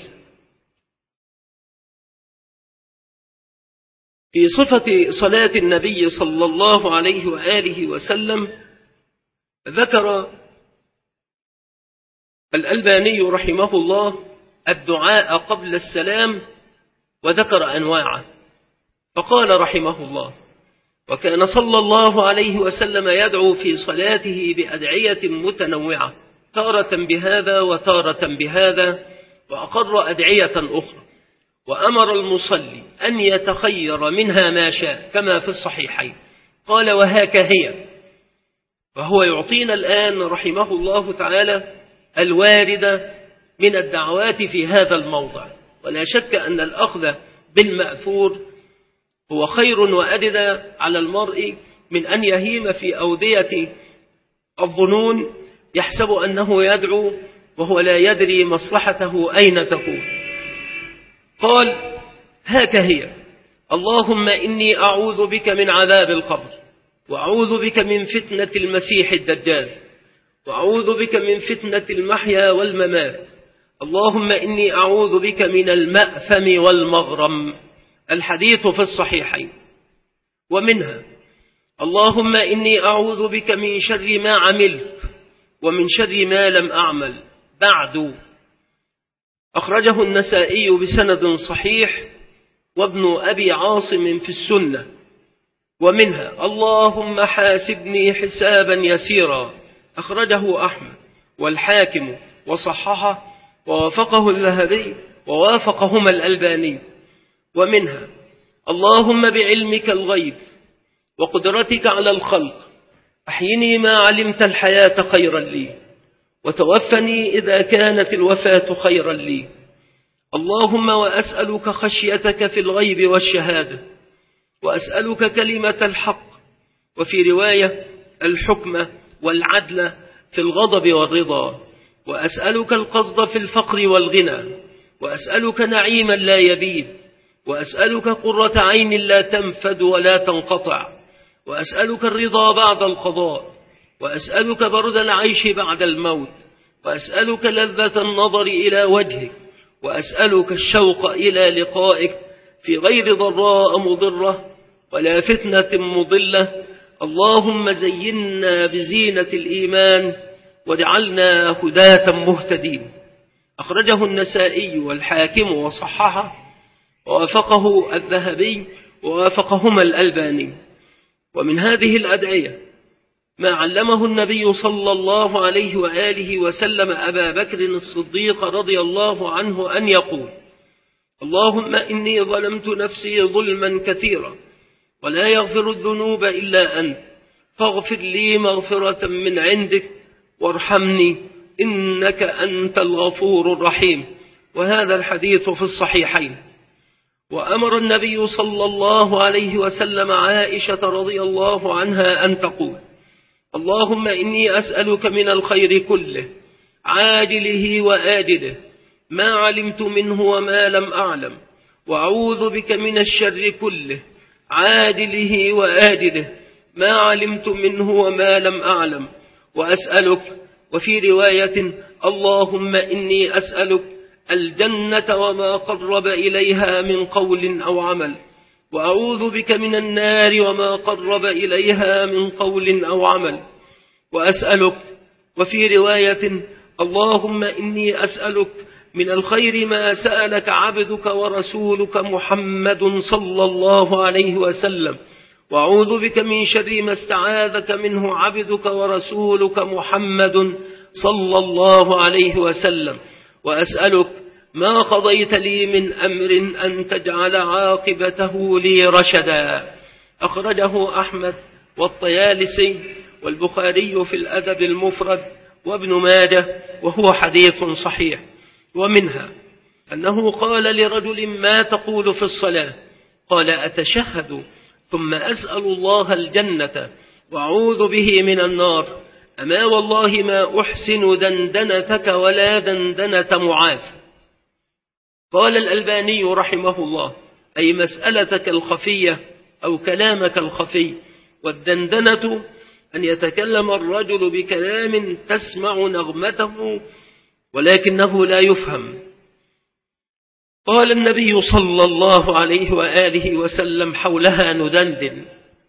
في صفة صلاة النبي صلى الله عليه وآله وسلم ذكر الألباني رحمه الله الدعاء قبل السلام، وذكر أنواعه، فقال رحمه الله: وكان صلى الله عليه وسلم يدعو في صلاته بأدعية متنوعة، تارة بهذا وتارة بهذا، وأقر أدعية أخرى، وأمر المصلي أن يتخير منها ما شاء كما في الصحيحين. قال: وهاك هي. فهو يعطينا الآن رحمه الله تعالى الواردة من الدعوات في هذا الموضع، ولا شك أن الأخذ بالمأثور هو خير وأجدى على المرء من أن يهيم في أودية الظنون يحسب أنه يدعو وهو لا يدري مصلحته أين تكون. قال: هاك هي: اللهم إني أعوذ بك من عذاب القبر، وأعوذ بك من فتنة المسيح الدجال، وأعوذ بك من فتنة المحيا والممات، اللهم إني أعوذ بك من المأثم والمغرم. الحديث في الصحيحين. ومنها: اللهم إني أعوذ بك من شر ما عملت ومن شر ما لم أعمل بعد. أخرجه النسائي بسند صحيح، وابن أبي عاصم في السنة. ومنها: اللهم حاسبني حسابا يسيرا. أخرجه أحمد والحاكم وصححه ووافقه الذهبي ووافقهما الألباني. ومنها: اللهم بعلمك الغيب وقدرتك على الخلق أحيني ما علمت الحياة خيرا لي، وتوفني إذا كانت الوفاة خيرا لي. اللهم وأسألك خشيتك في الغيب والشهادة، وأسألك كلمة الحق، وفي رواية الحكمة والعدل في الغضب والرضا، وأسألك القصد في الفقر والغنى، وأسألك نعيما لا يبيد، وأسألك قرة عين لا تنفد ولا تنقطع، وأسألك الرضا بعد القضاء، وأسألك برد العيش بعد الموت، وأسألك لذة النظر إلى وجهك، وأسألك الشوق إلى لقائك في غير ضراء مضرة ولا فتنة مضلة. اللهم زينا بزينة الإيمان واجعلنا هداة مهتدين. أخرجه النسائي والحاكم وصححه ووافقه الذهبي ووافقهما الألباني. ومن هذه الأدعية ما علمه النبي صلى الله عليه وآله وسلم أبا بكر الصديق رضي الله عنه أن يقول: اللهم إني ظلمت نفسي ظلما كثيرا ولا يغفر الذنوب إلا أنت، فاغفر لي مغفرة من عندك وارحمني إنك أنت الغفور الرحيم. وهذا الحديث في الصحيحين. وأمر النبي صلى الله عليه وسلم عائشة رضي الله عنها أن تقول: اللهم إني أسألك من الخير كله عاجله وآجله ما علمت منه وما لم أعلم، وأعوذ بك من الشر كله عاجله وآجله ما علمت منه وما لم أعلم، وأسألك. وفي رواية: اللهم إني أسألك الجنة وما قرب إليها من قول أو عمل، وأعوذ بك من النار وما قرب إليها من قول أو عمل، وأسألك. وفي رواية: اللهم إني أسألك من الخير ما سألك عبدك ورسولك محمد صلى الله عليه وسلم، وأعوذ بك من شر ما استعاذك منه عبدك ورسولك محمد صلى الله عليه وسلم، وأسألك ما قضيت لي من أمر أن تجعل عاقبته لي رشدا. أخرجه أحمد والطيالسي والبخاري في الأدب المفرد وابن ماجه، وهو حديث صحيح. ومنها أنه قال لرجل: ما تقول في الصلاة؟ قال: أتشهد ثم أسأل الله الجنة وأعوذ به من النار. أما والله ما أحسن دندنتك ولا دندنة معاذ. قال الألباني رحمه الله: أي مسألتك الخفية أو كلامك الخفي. والدندنة أن يتكلم الرجل بكلام تسمع نغمته ولكنه لا يفهم. قال النبي صلى الله عليه وآله وسلم: حولها ندندن،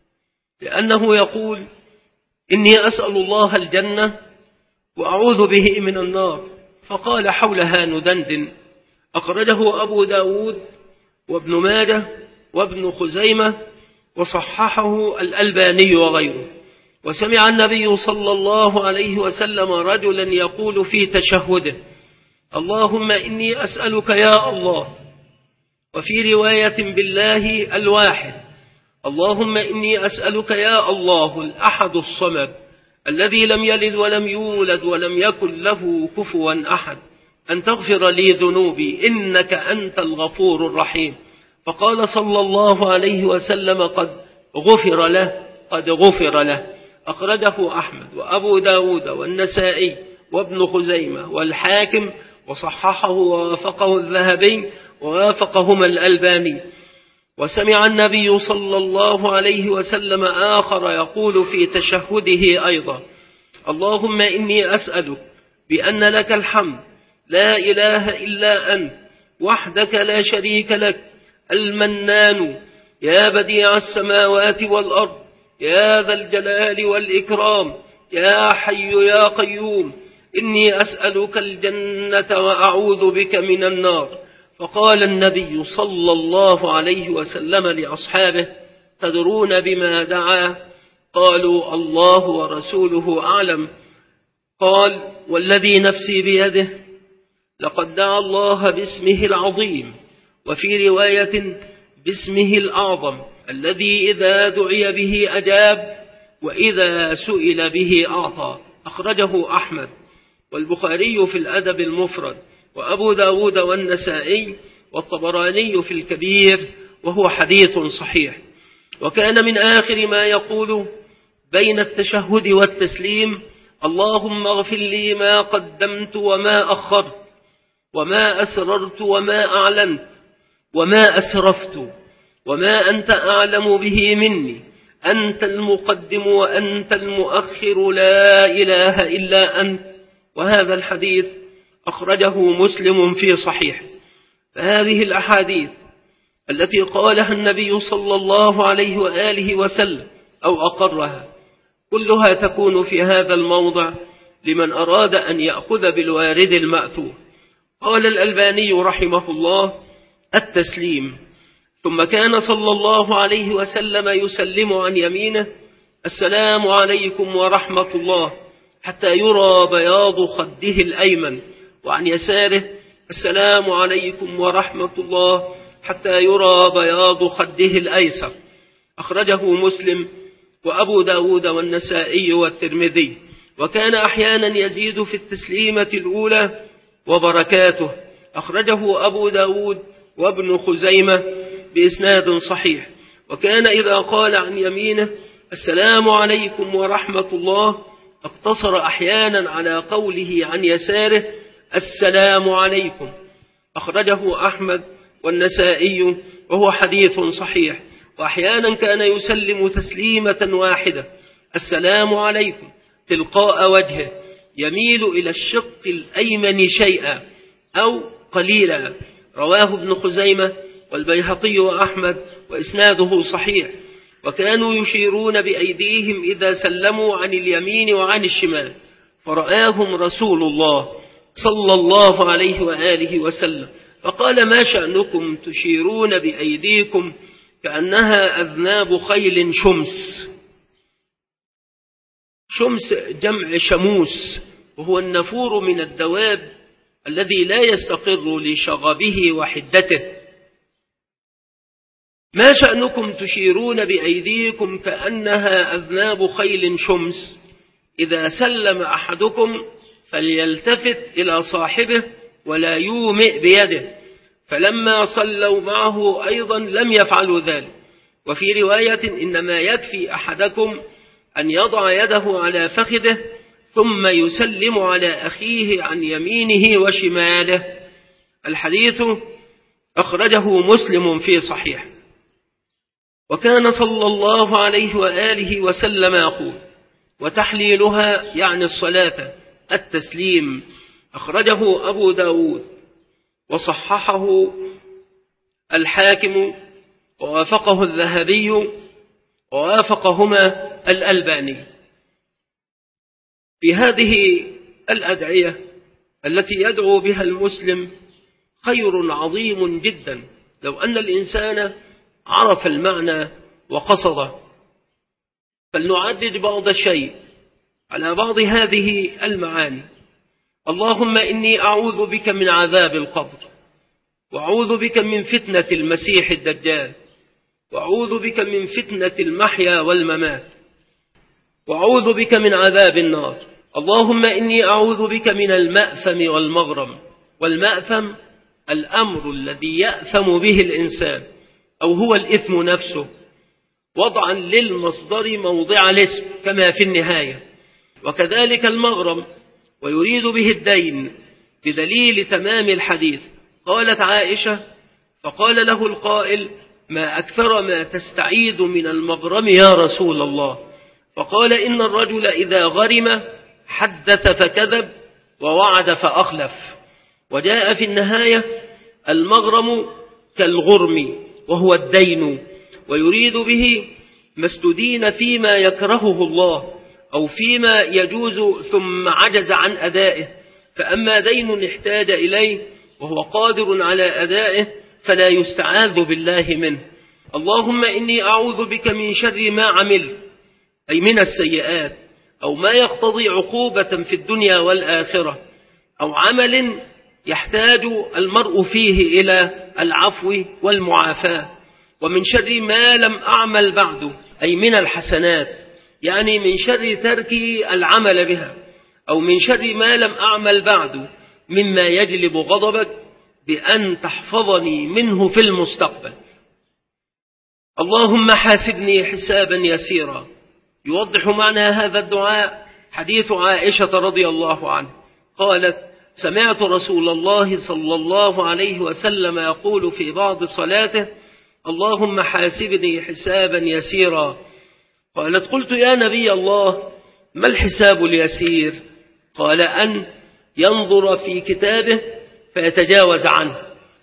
لأنه يقول: إني أسأل الله الجنة وأعوذ به من النار، فقال: حولها ندندن. أخرجه أبو داود وابن ماجه وابن خزيمة وصححه الألباني وغيره. وسمع النبي صلى الله عليه وسلم رجلا يقول في تشهده: اللهم إني أسألك يا الله. وفي رواية: بالله الواحد. اللهم إني أسألك يا الله الأحد الصمد الذي لم يلد ولم يولد ولم يكن له كفوا أحد أن تغفر لي ذنوبي إنك أنت الغفور الرحيم. فقال صلى الله عليه وسلم: قد غفر له، قد غفر له. أخرجه أحمد وأبو داود والنسائي وابن خزيمة والحاكم، وصححه ووافقه الذهبي ووافقهما الألباني. وسمع النبي صلى الله عليه وسلم آخر يقول في تشهده أيضا: اللهم إني أسألك بأن لك الحمد لا إله إلا أنت وحدك لا شريك لك المنان يا بديع السماوات والأرض يا ذا الجلال والإكرام يا حي يا قيوم إني أسألك الجنة وأعوذ بك من النار. فقال النبي صلى الله عليه وسلم لأصحابه: تدرون بما دعا؟ قالوا: الله ورسوله أعلم. قال: والذي نفسي بيده لقد دعا الله باسمه العظيم، وفي رواية باسمه الأعظم الذي إذا دعي به أجاب وإذا سئل به أعطى. أخرجه أحمد والبخاري في الأدب المفرد وأبو داود والنسائي والطبراني في الكبير، وهو حديث صحيح. وكان من آخر ما يقول بين التشهد والتسليم: اللهم اغفر لي ما قدمت وما أخرت وما أسررت وما أعلنت وما أسرفت وما أنت أعلم به مني، أنت المقدم وأنت المؤخر لا إله إلا أنت. وهذا الحديث أخرجه مسلم في صحيح. فهذه الأحاديث التي قالها النبي صلى الله عليه وآله وسلم أو أقرها، كلها تكون في هذا الموضع لمن أراد أن يأخذ بالوارد المأثور. قال الألباني رحمه الله: التسليم. ثم كان صلى الله عليه وسلم يسلم عن يمينه: السلام عليكم ورحمة الله، حتى يرى بياض خده الأيمن، وعن يساره: السلام عليكم ورحمة الله، حتى يرى بياض خده الأيسر. أخرجه مسلم وأبو داود والنسائي والترمذي. وكان أحيانا يزيد في التسليمة الأولى: وبركاته. أخرجه أبو داود وابن خزيمة بإسناد صحيح. وكان إذا قال عن يمينه: السلام عليكم ورحمة الله، اقتصر أحيانا على قوله عن يساره: السلام عليكم. أخرجه أحمد والنسائي وهو حديث صحيح. وأحيانا كان يسلم تسليمة واحدة: السلام عليكم، تلقاء وجهه، يميل إلى الشق الأيمن شيئا أو قليلا. رواه ابن خزيمة والبيهقي وأحمد وإسناده صحيح. وكانوا يشيرون بأيديهم إذا سلموا عن اليمين وعن الشمال، فرآهم رسول الله صلى الله عليه وآله وسلم فقال: ما شأنكم تشيرون بأيديكم كأنها أذناب خيل شمس. شمس جمع شموس، وهو النفور من الدواب الذي لا يستقر لشغبه وحدته. ما شأنكم تشيرون بأيديكم كأنها أذناب خيل شمس. إذا سلم أحدكم فليلتفت إلى صاحبه ولا يومئ بيده. فلما صلوا معه أيضا لم يفعلوا ذلك. وفي رواية: إنما يكفي أحدكم أن يضع يده على فخذه ثم يسلم على أخيه عن يمينه وشماله. الحديث أخرجه مسلم في صحيح. وكان صلى الله عليه وآله وسلم يقول: وتحليلها يعني الصلاة التسليم. أخرجه أبو داود وصححه الحاكم ووافقه الذهبي ووافقهما الألباني. في هذه الأدعية التي يدعو بها المسلم خير عظيم جدا لو أن الإنسان عرف المعنى وقصده. فلنعدد بعض الشيء على بعض هذه المعاني: اللهم إني أعوذ بك من عذاب القبر، وأعوذ بك من فتنة المسيح الدجال، وأعوذ بك من فتنة المحيا والممات، وأعوذ بك من عذاب النار. اللهم إني أعوذ بك من المأثم والمغرم. والمأثم الأمر الذي يأثم به الإنسان، أو هو الإثم نفسه، وضعا للمصدر موضع الاسم كما في النهاية. وكذلك المغرم، ويريد به الدين بدليل تمام الحديث. قالت عائشة: فقال له القائل: ما أكثر ما تستعيذ من المغرم يا رسول الله؟ فقال: إن الرجل إذا غرم حدث فكذب ووعد فأخلف. وجاء في النهاية: المغرم كالغرم وهو الدين، ويريد به ما استدين فيما يكرهه الله أو فيما يجوز ثم عجز عن أدائه. فأما دين احتاج إليه وهو قادر على أدائه فلا يستعاذ بالله منه. اللهم إني أعوذ بك من شر ما عملت، أي من السيئات، أو ما يقتضي عقوبة في الدنيا والآخرة، أو عمل يحتاج المرء فيه إلى العفو والمعافاة، ومن شر ما لم أعمل بعد، أي من الحسنات، يعني من شر ترك العمل بها، أو من شر ما لم أعمل بعد مما يجلب غضبك بأن تحفظني منه في المستقبل. اللهم حاسبني حسابا يسيرا. يوضح معنى هذا الدعاء حديث عائشة رضي الله عنه قالت: سمعت رسول الله صلى الله عليه وسلم يقول في بعض صلاته: اللهم حاسبني حسابا يسيرا. قالت: قلت يا نبي الله ما الحساب اليسير؟ قال: أن ينظر في كتابه فيتجاوز عنه،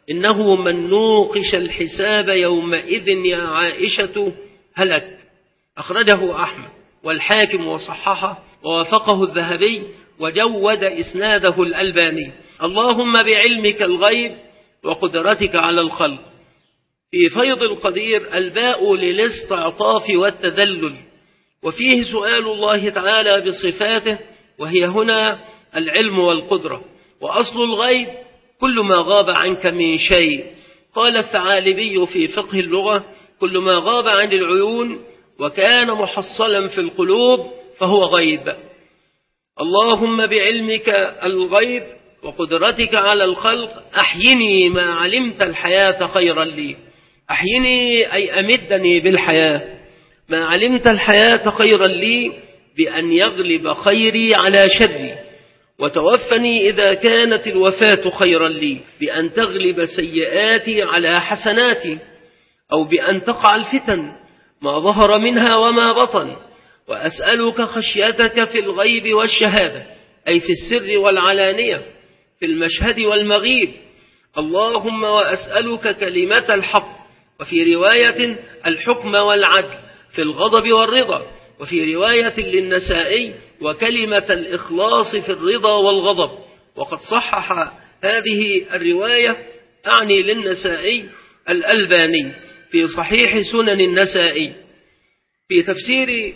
إنه من نوقش الحساب يومئذ يا عائشة هلك. أخرجه أحمد والحاكم وصححه ووافقه الذهبي وجود إسناده الألباني. اللهم بعلمك الغيب وقدرتك على الخلق. في فيض القدير الباء للاستعطاف والتذلل، وفيه سؤال الله تعالى بصفاته، وهي هنا العلم والقدرة. وأصل الغيب كل ما غاب عنك من شيء. قال الثعالبي في فقه اللغة: كل ما غاب عن العيون وكان محصلا في القلوب فهو غيب. اللهم بعلمك الغيب وقدرتك على الخلق أحيني ما علمت الحياة خيرا لي. أحيني أي أمدني بالحياة ما علمت الحياة خيرا لي، بأن يغلب خيري على شري. وتوفني إذا كانت الوفاة خيرا لي، بأن تغلب سيئاتي على حسناتي، أو بأن تقع الفتن ما ظهر منها وما بطن. وأسألك خشيتك في الغيب والشهادة، أي في السر والعلانية، في المشهد والمغيب. اللهم وأسألك كلمة الحق، وفي رواية الحكم والعدل، في الغضب والرضا، وفي رواية للنسائي وكلمة الإخلاص في الرضا والغضب. وقد صحح هذه الرواية أعني للنسائي الألباني في صحيح سنن النسائي. في تفسير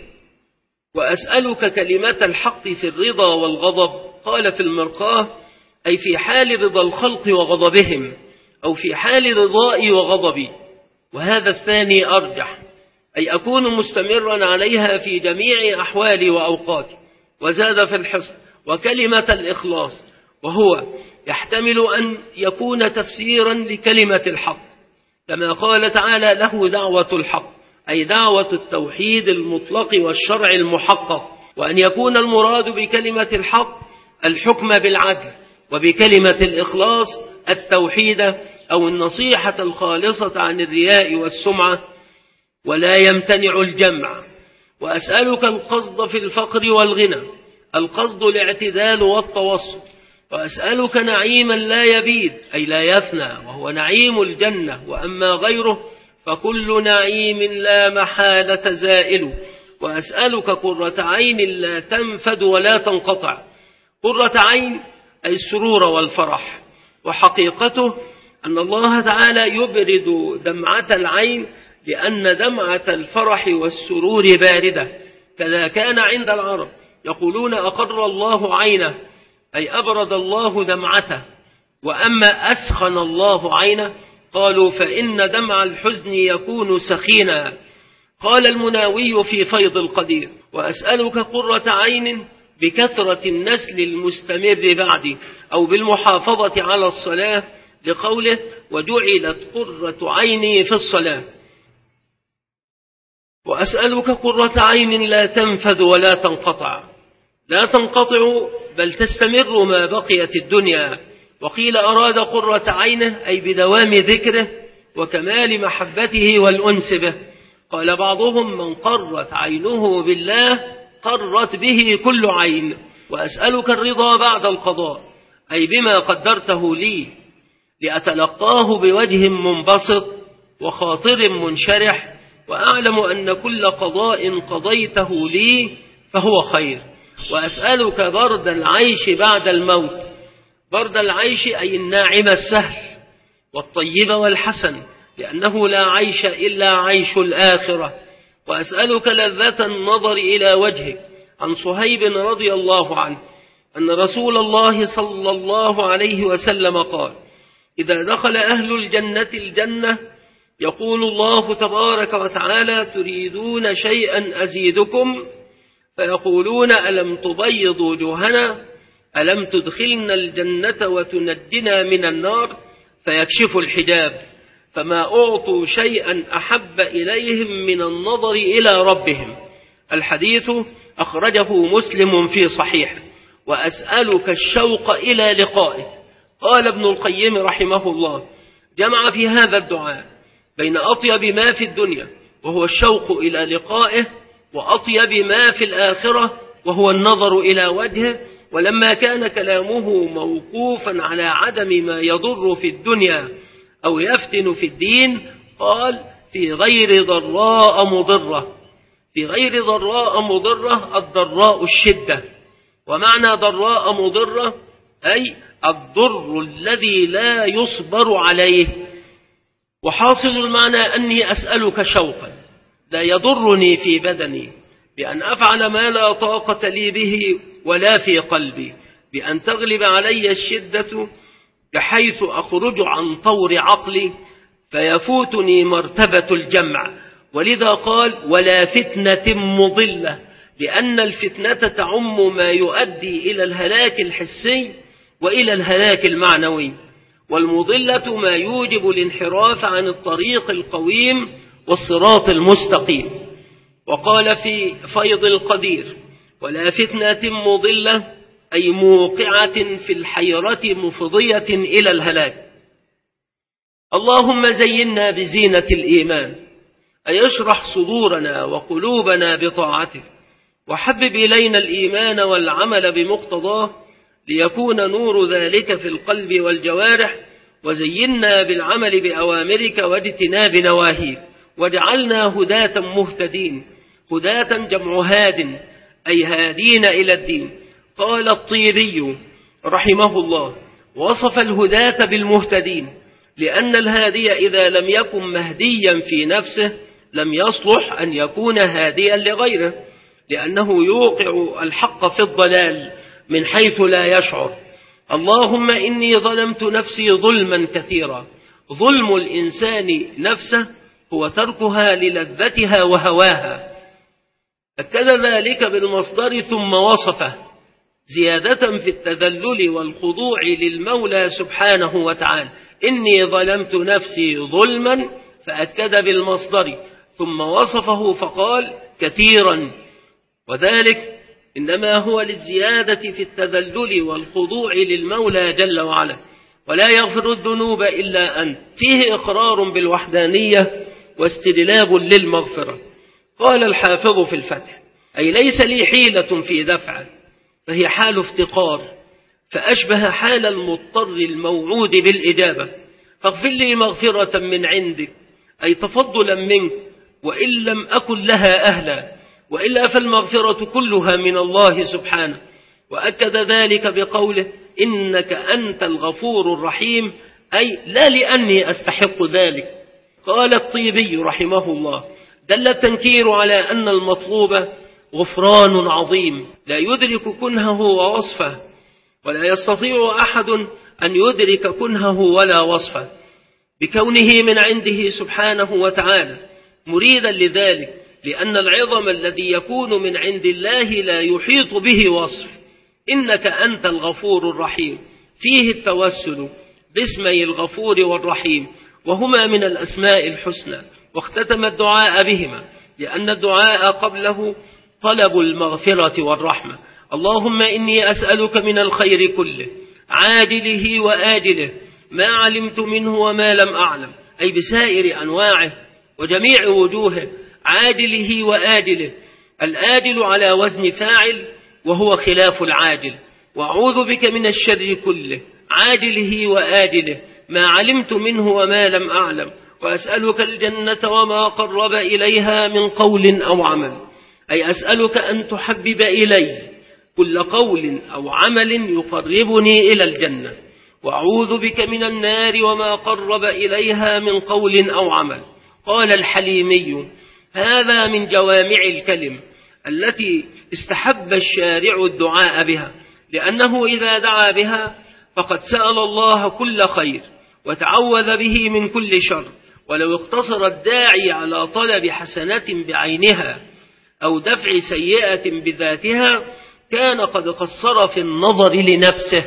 وأسألك كلمة الحق في الرضا والغضب قال في المرقاة: أي في حال رضا الخلق وغضبهم، أو في حال رضائي وغضبي. وهذا الثاني أرجح، أي أكون مستمرا عليها في جميع أحوالي وأوقاتي. وزاد في الحصن وكلمة الإخلاص، وهو يحتمل أن يكون تفسيرا لكلمة الحق، كما قال تعالى: له دعوة الحق، أي دعوة التوحيد المطلق والشرع المحقق. وأن يكون المراد بكلمة الحق الحكم بالعدل، وبكلمة الإخلاص التوحيد أو النصيحة الخالصة عن الرياء والسمعة، ولا يمتنع الجمع. وأسألك القصد في الفقر والغنى، القصد الاعتدال والتوسط. وأسألك نعيما لا يبيد، أي لا يفنى، وهو نعيم الجنة. وأما غيره فكل نعيم لا محالة زائل. وأسألك قرة عين لا تنفد ولا تنقطع. قرة عين أي السرور والفرح، وحقيقته أن الله تعالى يبرد دمعة العين، لأن دمعة الفرح والسرور باردة. كذا كان عند العرب يقولون: أقر الله عينه، أي أبرد الله دمعته. وأما أسخن الله عينه قالوا: فإن دمع الحزن يكون سخينا. قال المناوي في فيض القدير: وأسألك قرة عين بكثرة النسل المستمر بعدي، أو بالمحافظة على الصلاة، لقوله: وجعلت قرة عيني في الصلاة. وأسألك قرة عين لا تنفذ ولا تنقطع. لا تنقطع بل تستمر ما بقيت الدنيا. وقيل أراد قرة عينه أي بدوام ذكره وكمال محبته والأنس به. قال بعضهم: من قرت عينه بالله قرت به كل عين. وأسألك الرضا بعد القضاء، أي بما قدرته لي، لأتلقاه بوجه منبسط وخاطر منشرح، وأعلم أن كل قضاء قضيته لي فهو خير. وأسألك برد العيش بعد الموت. برد العيش أي الناعم السهل والطيب والحسن، لأنه لا عيش إلا عيش الآخرة. وأسألك لذة النظر إلى وجهك. عن صهيب رضي الله عنه أن رسول الله صلى الله عليه وسلم قال: إذا دخل أهل الجنة الجنة يقول الله تبارك وتعالى: تريدون شيئا أزيدكم؟ فيقولون: ألم تبيض وجوهنا؟ ألم تدخلنا الجنة وتنجنا من النار؟ فيكشف الحجاب، فما أعطوا شيئا أحب إليهم من النظر إلى ربهم. الحديث أخرجه مسلم في صحيح. وأسألك الشوق إلى لقائه. قال ابن القيم رحمه الله: جمع في هذا الدعاء بين أطيب ما في الدنيا وهو الشوق إلى لقائه، وأطيب ما في الآخرة وهو النظر إلى وجهه. ولما كان كلامه موقوفا على عدم ما يضر في الدنيا أو يفتن في الدين؟ قال في غير ضراء مضرة. في غير ضراء مضرة، الضراء الشدة، ومعنى ضراء مضرة أي الضر الذي لا يصبر عليه. وحاصل المعنى أني أسألك شوقا لا يضرني في بدني بأن أفعل ما لا طاقة لي به ولا في قلبي، بأن تغلب علي الشدة بحيث أخرج عن طور عقلي فيفوتني مرتبة الجمع. ولذا قال ولا فتنة مضلة، لأن الفتنة تعم ما يؤدي إلى الهلاك الحسي وإلى الهلاك المعنوي، والمضلة ما يوجب الانحراف عن الطريق القويم والصراط المستقيم. وقال في فيض القدير ولا فتنة مضلة أي موقعة في الحيرة مفضية إلى الهلاك. اللهم زينا بزينة الإيمان، أي اشرح صدورنا وقلوبنا بطاعتك، وحبب إلينا الإيمان والعمل بمقتضاه، ليكون نور ذلك في القلب والجوارح، وزينا بالعمل بأوامرك واجتناب نواهيك، واجعلنا هداة مهتدين. هداة جمع هاد أي هادين إلى الدين. قال الطيبي رحمه الله وصف الهداة بالمهتدين، لأن الهادي إذا لم يكن مهديا في نفسه لم يصلح أن يكون هاديا لغيره، لأنه يوقع الحق في الضلال من حيث لا يشعر. اللهم إني ظلمت نفسي ظلما كثيرا. ظلم الإنسان نفسه هو تركها للذتها وهواها. أكد ذلك بالمصدر ثم وصفه زيادة في التذلل والخضوع للمولى سبحانه وتعالى. إني ظلمت نفسي ظلما، فأكد بالمصدر ثم وصفه فقال كثيرا، وذلك إنما هو للزيادة في التذلل والخضوع للمولى جل وعلا. ولا يغفر الذنوب إلا أنت، فيه إقرار بالوحدانية واستدلاب للمغفرة. قال الحافظ في الفتح أي ليس لي حيلة في دفعه، فهي حال افتقار، فأشبه حال المضطر الموعود بالإجابة. فاغفر لي مغفرة من عندك، أي تفضلا منك، وإن لم أكن لها أهلا، وإلا فالمغفرة كلها من الله سبحانه. وأكد ذلك بقوله إنك أنت الغفور الرحيم، أي لا لأني أستحق ذلك. قال الطيبي رحمه الله دل التنكير على أن المطلوب غفران عظيم لا يدرك كنهه ووصفه، ولا يستطيع أحد أن يدرك كنهه ولا وصفه، بكونه من عنده سبحانه وتعالى مريدا لذلك، لأن العظم الذي يكون من عند الله لا يحيط به وصف. إنك أنت الغفور الرحيم فيه التوسل باسمي الغفور والرحيم، وهما من الأسماء الحسنى، واختتم الدعاء بهما لأن الدعاء قبله طلب المغفرة والرحمة. اللهم إني أسألك من الخير كله عاجله وآجله ما علمت منه وما لم أعلم، أي بسائر أنواعه وجميع وجوهه، عاجله وآجله. الآجل على وزن فاعل وهو خلاف العاجل. وأعوذ بك من الشر كله عاجله وآجله ما علمت منه وما لم أعلم، وأسألك الجنة وما قرب إليها من قول أو عمل، أي أسألك أن تحبب إلي كل قول أو عمل يقربني إلى الجنة. وأعوذ بك من النار وما قرب إليها من قول أو عمل. قال الحليمي هذا من جوامع الكلم التي استحب الشارع الدعاء بها، لأنه إذا دعا بها فقد سأل الله كل خير وتعوذ به من كل شر. ولو اقتصر الداعي على طلب حسنة بعينها أو دفع سيئة بذاتها كان قد قصر في النظر لنفسه.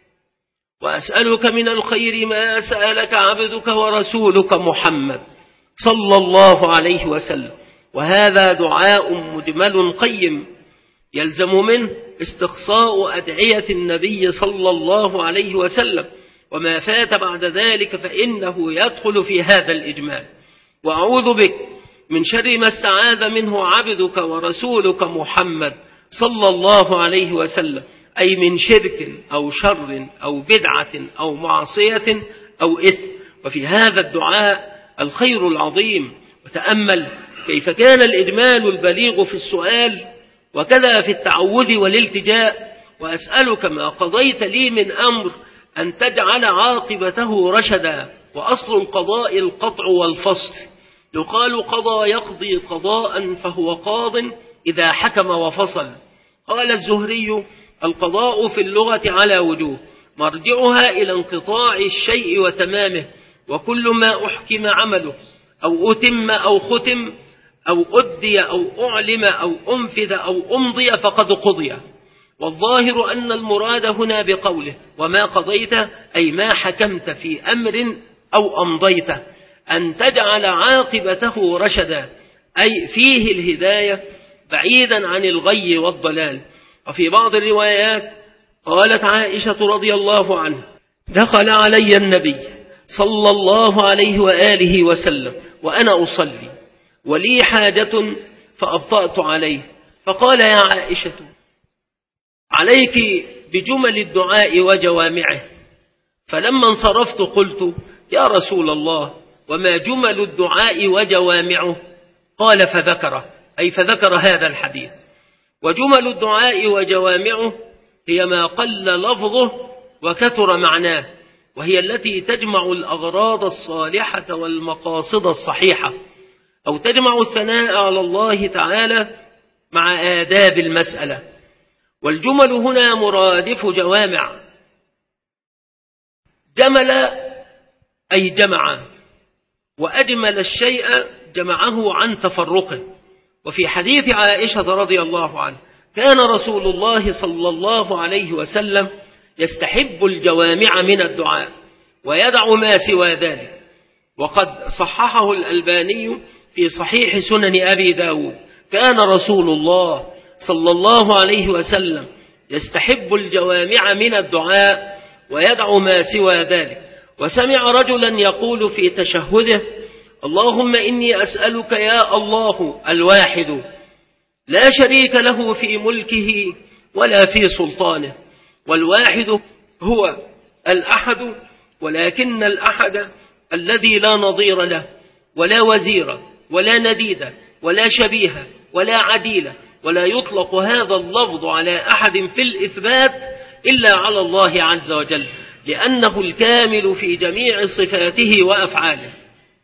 وأسألك من الخير ما سألك عبدك ورسولك محمد صلى الله عليه وسلم. وهذا دعاء مجمل قيم يلزم منه استقصاء أدعية النبي صلى الله عليه وسلم، وما فات بعد ذلك فإنه يدخل في هذا الإجمال. وأعوذ بك من شر ما استعاذ منه عبدك ورسولك محمد صلى الله عليه وسلم، أي من شرك أو شر أو بدعة أو معصية أو إثم. وفي هذا الدعاء الخير العظيم. وتأمل كيف كان الإجمال البليغ في السؤال، وكذا في التعوذ والالتجاء. وأسألك ما قضيت لي من أمر أن تجعل عاقبته رشدا. وأصل القضاء القطع والفصل، يقال قضى يقضي قضاء فهو قاض إذا حكم وفصل. قال الزهري: القضاء في اللغة على وجوه، مرجعها إلى انقطاع الشيء وتمامه، وكل ما أحكم عمله أو أتم أو ختم أو أدي أو أعلم أو أنفذ أو أمضي فقد قضي. والظاهر أن المراد هنا بقوله وما قضيت أي ما حكمت في أمر أو أمضيت أن تجعل عاقبته رشدا، أي فيه الهداية بعيدا عن الغي والضلال. وفي بعض الروايات قالت عائشة رضي الله عنها: دخل علي النبي صلى الله عليه وآله وسلم وأنا أصلي ولي حاجة فأبطأت عليه، فقال: يا عائشة، عليك بجمل الدعاء وجوامعه. فلما انصرفت قلت: يا رسول الله، وما جمل الدعاء وجوامعه؟ قال: فذكره، أي فذكر هذا الحديث. وجمل الدعاء وجوامعه هي ما قل لفظه وكثر معناه، وهي التي تجمع الأغراض الصالحة والمقاصد الصحيحة، أو تجمع الثناء على الله تعالى مع آداب المسألة. والجمل هنا مرادف جوامع. جمل أي جمع، وأجمل الشيء جمعه عن تفرقه. وفي حديث عائشة رضي الله عنها: كان رسول الله صلى الله عليه وسلم يستحب الجوامع من الدعاء ويدع ما سوى ذلك. وقد صححه الألباني في صحيح سنن أبي داود: كان رسول الله صلى الله عليه وسلم يستحب الجوامع من الدعاء ويدع ما سوى ذلك. وسمع رجلا يقول في تشهده: اللهم إني أسألك يا الله الواحد لا شريك له في ملكه ولا في سلطانه. والواحد هو الأحد، ولكن الأحد الذي لا نظير له ولا وزير ولا نديد ولا شبيه ولا عديل، ولا يطلق هذا اللفظ على أحد في الإثبات إلا على الله عز وجل، لأنه الكامل في جميع صفاته وأفعاله.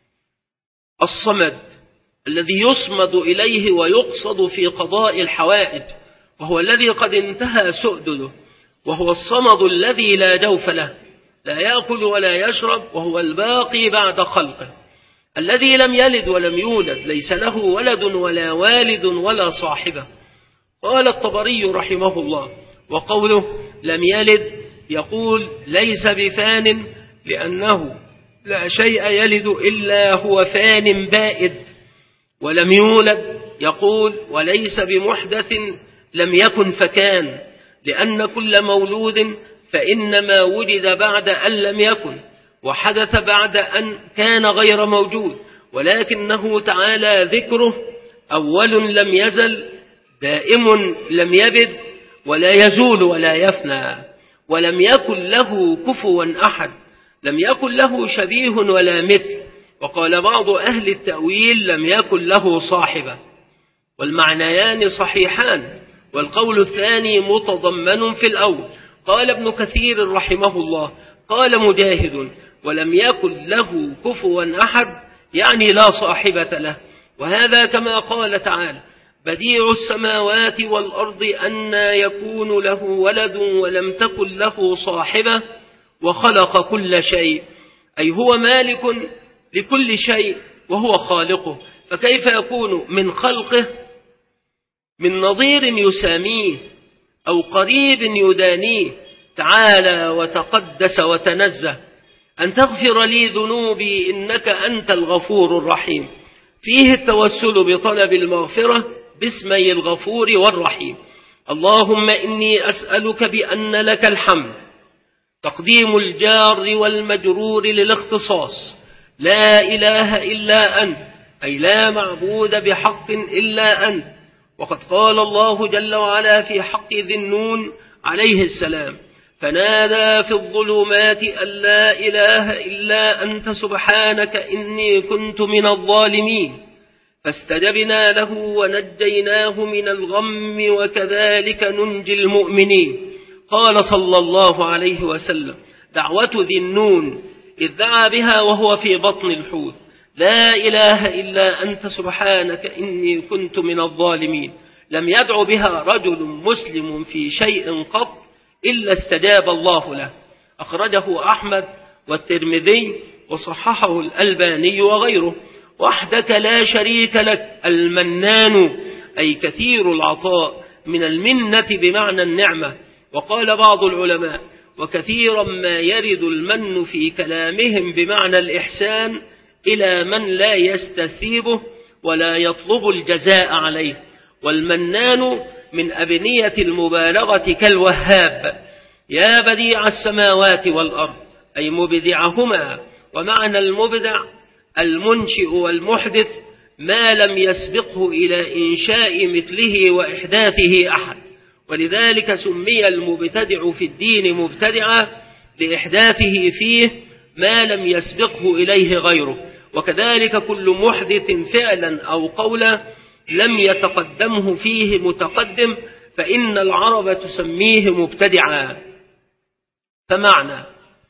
الصمد الذي يصمد إليه ويقصد في قضاء الحوائج، وهو الذي قد انتهى سؤدده، وهو الصمد الذي لا جوف له، لا يأكل ولا يشرب، وهو الباقي بعد خلقه، الذي لم يلد ولم يولد، ليس له ولد ولا والد ولا صاحبة. قال الطبري رحمه الله: وقوله لم يلد يقول ليس بفان، لأنه لا شيء يلد إلا هو فان بائد. ولم يولد يقول وليس بمحدث لم يكن فكان، لأن كل مولود فإنما وجد بعد أن لم يكن، وحدث بعد أن كان غير موجود، ولكنه تعالى ذكره أول لم يزل، دائم لم يبد، ولا يزول ولا يفنى، ولم يكن له كفوا أحد، لم يكن له شبيه ولا مثل. وقال بعض أهل التأويل لم يكن له صاحبة. والمعنيان صحيحان، والقول الثاني متضمن في الأول. قال ابن كثير رحمه الله: قال مجاهد: ولم يكن له كفوا أحد، يعني لا صاحبة له. وهذا كما قال تعالى: بديع السماوات والأرض أنى يكون له ولد ولم تكن له صاحبة وخلق كل شيء، أي هو مالك لكل شيء وهو خالقه، فكيف يكون من خلقه من نظير يساميه أو قريب يدانيه؟ تعالى وتقدس وتنزه أن تغفر لي ذنوبي إنك أنت الغفور الرحيم. فيه التوسل بطلب المغفرة باسمي الغفور والرحيم. اللهم إني أسألك بأن لك الحمد، تقديم الجار والمجرور للاختصاص، لا إله إلا أنت، أي لا معبود بحق إلا أنت. وقد قال الله جل وعلا في حق ذي النون عليه السلام: فنادى في الظلمات أن لا إله إلا أنت سبحانك إني كنت من الظالمين، فاستجبنا له ونجيناه من الغم وكذلك ننجي المؤمنين. قال صلى الله عليه وسلم: دعوة ذي النون إذ دعا بها وهو في بطن الحوت: لا إله إلا أنت سبحانك إني كنت من الظالمين، لم يدع بها رجل مسلم في شيء قط إلا استجاب الله له. أخرجه أحمد والترمذي وصححه الألباني وغيره. وحدك لا شريك لك المنان، أي كثير العطاء، من المنة بمعنى النعمة. وقال بعض العلماء: وكثيرا ما يرد المن في كلامهم بمعنى الإحسان إلى من لا يستثيبه ولا يطلب الجزاء عليه. والمنان من أبنية المبالغة كالوهاب. يا بديع السماوات والأرض، أي مبدعهما. ومعنى المبدع المنشئ والمحدث ما لم يسبقه إلى إنشاء مثله وإحداثه أحد، ولذلك سمي المبتدع في الدين مبتدعا لإحداثه فيه ما لم يسبقه إليه غيره. وكذلك كل محدث فعلا أو قولا لم يتقدمه فيه متقدم فإن العرب تسميه مبتدعا. فمعنى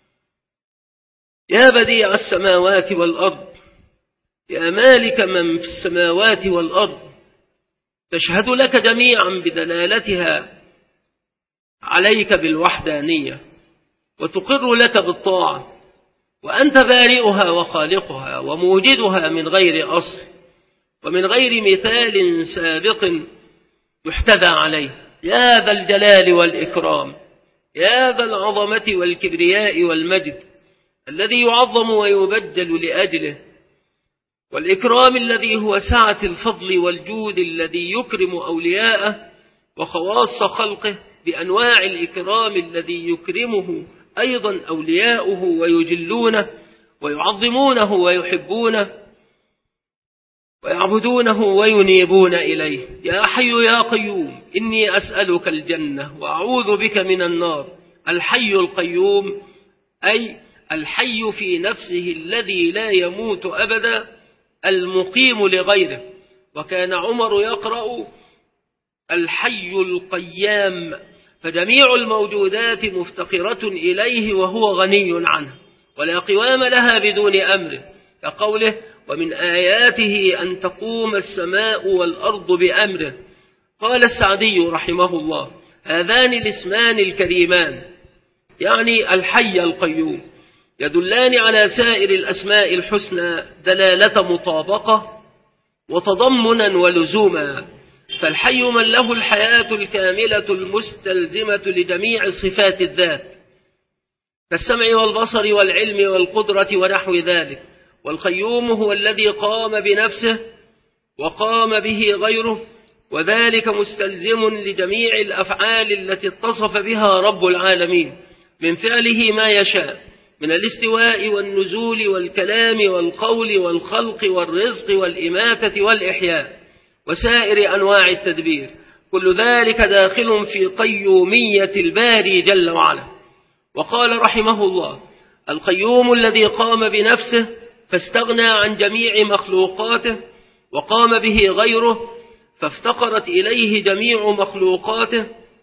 يا بديع السماوات والأرض، يا مالك من في السماوات والأرض، تشهد لك جميعا بدلالتها عليك بالوحدانية، وتقر لك بالطاعة، وأنت بارئها وخالقها وموجدها من غير أصل ومن غير مثال سابق يحتذى عليه. يا ذا الجلال والإكرام، يا ذا العظمة والكبرياء والمجد الذي يعظم ويبجل لأجله، والإكرام الذي هو سعة الفضل والجود الذي يكرم أولياءه وخواص خلقه بأنواع الإكرام الذي يكرمه أيضا أولياؤه ويجلونه ويعظمونه ويحبونه ويعبدونه وينيبون إليه. يا حي يا قيوم، إني أسألك الجنة وأعوذ بك من النار. الحي القيوم أي الحي في نفسه الذي لا يموت أبدا، المقيم لغيره. وكان عمر يقرأ الحي القيام، فجميع الموجودات مفتقرة إليه وهو غني عنه، ولا قوام لها بدون أمره، كقوله: ومن آياته أن تقوم السماء والأرض بأمره. قال السعدي رحمه الله: هذان الاسمان الكريمان، يعني الحي القيوم، يدلان على سائر الأسماء الحسنى دلالة مطابقة وتضمنا ولزوما. فالحي من له الحياة الكاملة المستلزمة لجميع صفات الذات كالسمع والبصر والعلم والقدرة ونحو ذلك. والقيوم هو الذي قام بنفسه وقام به غيره، وذلك مستلزم لجميع الأفعال التي اتصف بها رب العالمين من فعله ما يشاء من الاستواء والنزول والكلام والقول والخلق والرزق والإماتة والإحياء وسائر أنواع التدبير. كل ذلك داخل في قيومية الباري جل وعلا. وقال رحمه الله: القيوم الذي قام بنفسه فاستغنى عن جميع مخلوقاته، وقام به غيره فافتقرت إليه جميع مخلوقاته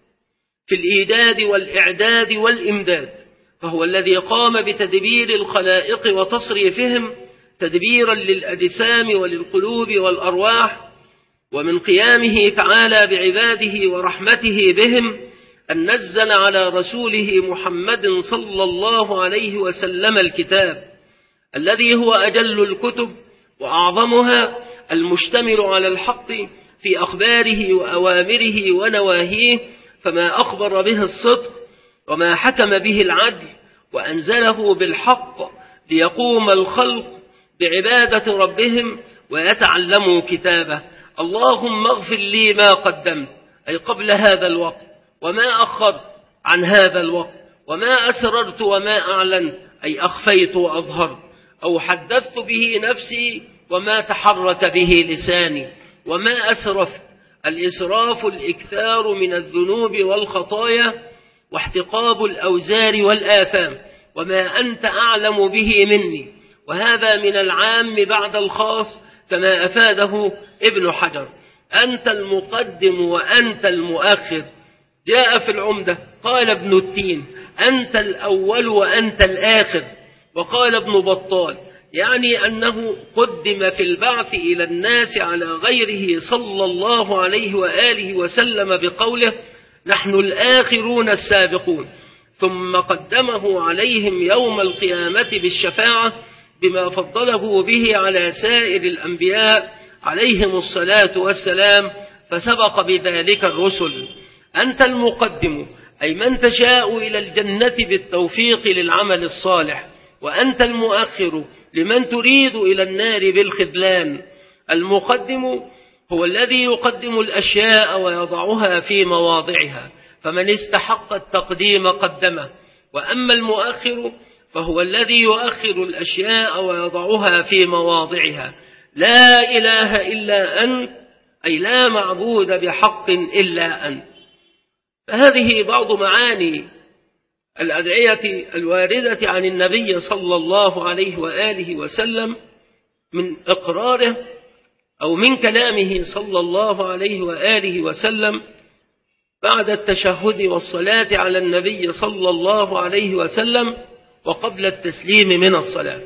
في الإيجاد والإعداد والإمداد. فهو الذي قام بتدبير الخلائق وتصريفهم تدبيرا للأجسام وللقلوب والأرواح. ومن قيامه تعالى بعباده ورحمته بهم أن نزل على رسوله محمد صلى الله عليه وسلم الكتاب الذي هو أجل الكتب وأعظمها، المشتمل على الحق في أخباره وأوامره ونواهيه، فما أخبر به الصدق وما حكم به العدل، وأنزله بالحق ليقوم الخلق بعبادة ربهم ويتعلموا كتابه. اللهم اغفر لي ما قدمت، أي قبل هذا الوقت، وما أخرت عن هذا الوقت، وما أسررت وما أعلنت، أي أخفيت وأظهرت، أو حدثت به نفسي وما تحرك به لساني، وما أسرفت. الإسراف الإكثار من الذنوب والخطايا واحتقاب الأوزار والآثام، وما أنت أعلم به مني. وهذا من العام بعد الخاص كما أفاده ابن حجر. أنت المقدم وأنت المؤخر. جاء في العمدة قال ابن التين أنت الأول وأنت الآخر. وقال ابن بطال يعني أنه قدم في البعث إلى الناس على غيره صلى الله عليه وآله وسلم بقوله نحن الآخرون السابقون، ثم قدمه عليهم يوم القيامة بالشفاعة بما فضله به على سائر الأنبياء عليهم الصلاة والسلام، فسبق بذلك الرسل. أنت المقدم أي من تشاء إلى الجنة بالتوفيق للعمل الصالح، وأنت المؤخر لمن تريد إلى النار بالخذلان. المقدم هو الذي يقدم الأشياء ويضعها في مواضعها، فمن استحق التقديم قدمه. وأما المؤخر فهو الذي يؤخر الأشياء ويضعها في مواضعها. لا إله إلا أنت أي لا معبود بحق إلا أنت. فهذه بعض معاني الأدعية الواردة عن النبي صلى الله عليه وآله وسلم من إقراره أو من كلامه صلى الله عليه وآله وسلم بعد التشهد والصلاة على النبي صلى الله عليه وسلم وقبل التسليم من الصلاة.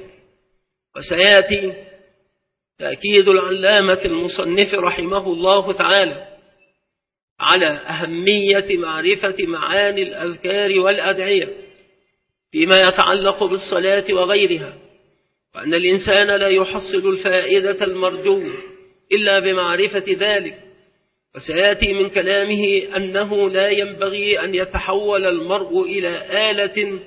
وسيأتي تأكيد العلامة المصنف رحمه الله تعالى على أهمية معرفة معاني الأذكار والأدعية فيما يتعلق بالصلاة وغيرها، وأن الإنسان لا يحصل الفائدة المرجوة إلا بمعرفة ذلك. وسيأتي من كلامه أنه لا ينبغي أن يتحول المرء إلى آلة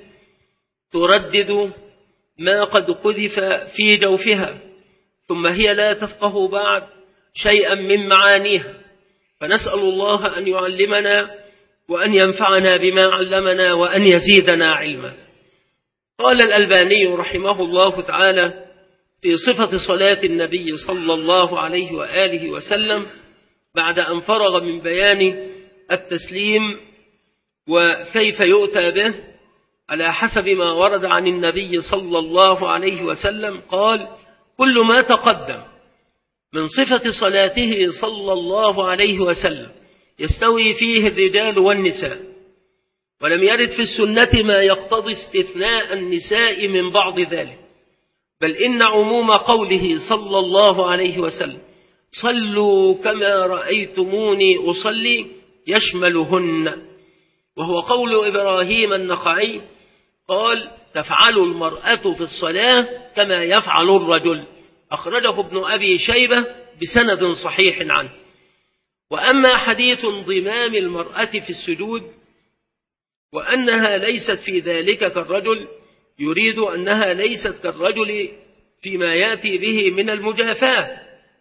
تردد ما قد قذف في جوفها ثم هي لا تفقه بعد شيئا من معانيها. فنسأل الله أن يعلمنا وأن ينفعنا بما علمنا وأن يزيدنا علما. قال الألباني رحمه الله تعالى في صفة صلاة النبي صلى الله عليه وآله وسلم بعد أن فرغ من بيان التسليم وكيف يؤتى به على حسب ما ورد عن النبي صلى الله عليه وسلم، قال كل ما تقدم من صفة صلاته صلى الله عليه وسلم يستوي فيه الرجال والنساء، ولم يرد في السنة ما يقتضي استثناء النساء من بعض ذلك، بل إن عموم قوله صلى الله عليه وسلم صلوا كما رأيتموني أصلي يشملهن، وهو قول إبراهيم النخعي قال تفعل المرأة في الصلاة كما يفعل الرجل، أخرجه ابن أبي شيبة بسند صحيح عنه. وأما حديث انضمام المرأة في السجود وأنها ليست في ذلك كالرجل، يريد أنها ليست كالرجل فيما يأتي به من المجافاة.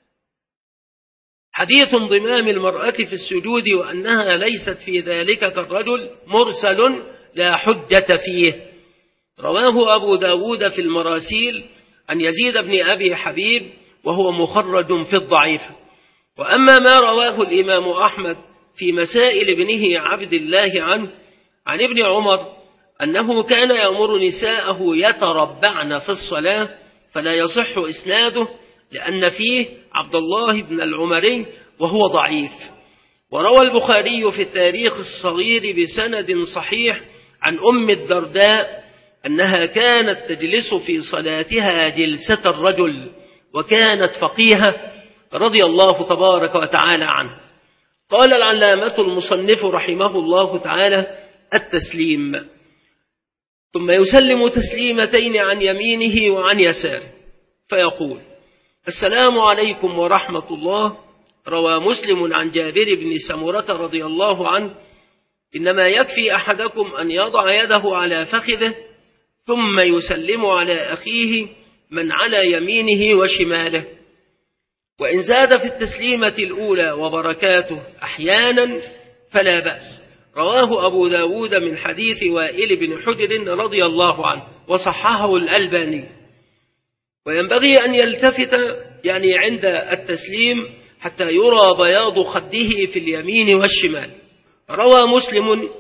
حديث انضمام المرأة في السجود وأنها ليست في ذلك كالرجل مرسل لا حجة فيه، رواه أبو داود في المراسيل عن يزيد بن أبي حبيب وهو مخرج في الضعيف. وأما ما رواه الإمام أحمد في مسائل ابنه عبد الله عنه عن ابن عمر أنه كان يأمر نساءه يتربعن في الصلاة فلا يصح إسناده لأن فيه عبد الله بن العمري وهو ضعيف. وروى البخاري في التاريخ الصغير بسند صحيح عن أم الدرداء أنها كانت تجلس في صلاتها جلسة الرجل وكانت فقيهة رضي الله تبارك وتعالى عنه. قال العلامة المصنف رحمه الله تعالى التسليم، ثم يسلم تسليمتين عن يمينه وعن يساره فيقول السلام عليكم ورحمة الله. روى مسلم عن جابر بن سمرة رضي الله عنه إنما يكفي أحدكم أن يضع يده على فخذه ثم يسلم على أخيه من على يمينه وشماله، وإن زاد في التسليمة الأولى وبركاته أحيانا فلا بأس. رواه أبو داود من حديث وائل بن حجر رضي الله عنه وصححه الألباني. وينبغي أن يلتفت يعني عند التسليم حتى يرى بياض خده في اليمين والشمال. روى مسلم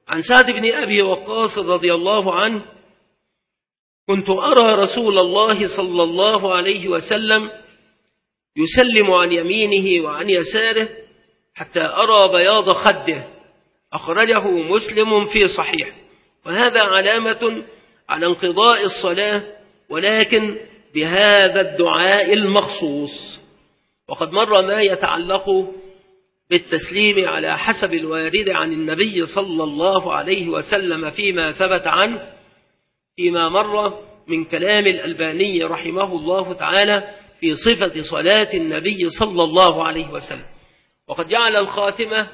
عن سعد بن أبي وقاص رضي الله عنه: كنت أرى رسول الله صلى الله عليه وسلم يسلم عن يمينه وعن يساره حتى أرى بياض خده، أخرجه مسلم في صحيح. وهذا علامة على انقضاء الصلاة، ولكن بهذا الدعاء المخصوص. وقد مر ما يتعلق بالتسليم على حسب الوارد عن النبي صلى الله عليه وسلم فيما ثبت عنه فيما مر من كلام الألباني رحمه الله تعالى في صفة صلاة النبي صلى الله عليه وسلم. وقد جعل الخاتمة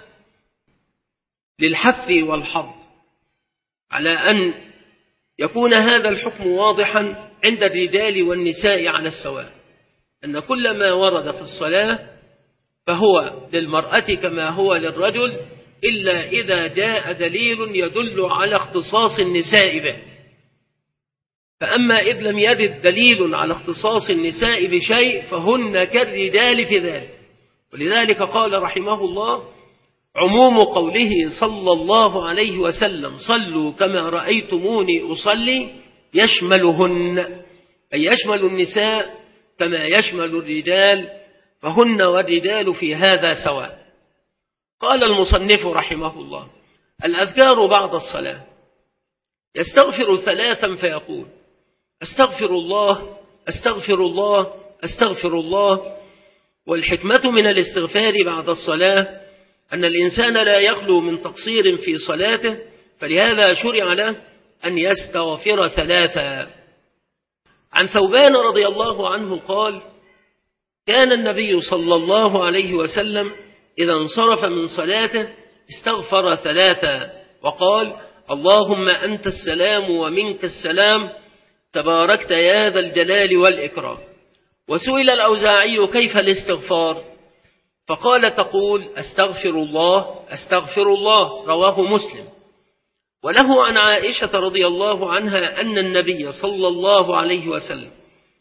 للحث والحظ على أن يكون هذا الحكم واضحا عند الرجال والنساء على السواء، أن كل ما ورد في الصلاة فهو للمرأة كما هو للرجل، إلا إذا جاء دليل يدل على اختصاص النساء به. فأما إذ لم يرد دليل على اختصاص النساء بشيء فهن كالرجال في ذلك. ولذلك قال رحمه الله: عموم قوله صلى الله عليه وسلم صلوا كما رأيتموني أصلي يشملهن، أي يشمل النساء كما يشمل الرجال، فهن والرجال في هذا سواء. قال المصنف رحمه الله: الأذكار بعد الصلاة. يستغفر ثلاثا فيقول: أستغفر الله أستغفر الله أستغفر الله. والحكمة من الاستغفار بعد الصلاة أن الإنسان لا يخلو من تقصير في صلاته، فلهذا شرع له أن يستغفر ثلاثا. عن ثوبان رضي الله عنه قال: كان النبي صلى الله عليه وسلم إذا انصرف من صلاته استغفر ثلاثا وقال: اللهم أنت السلام ومنك السلام تباركت يا ذا الجلال والإكرام. وسئل الأوزاعي: كيف الاستغفار؟ فقال: تقول أستغفر الله أستغفر الله، رواه مسلم. وله عن عائشة رضي الله عنها أن النبي صلى الله عليه وسلم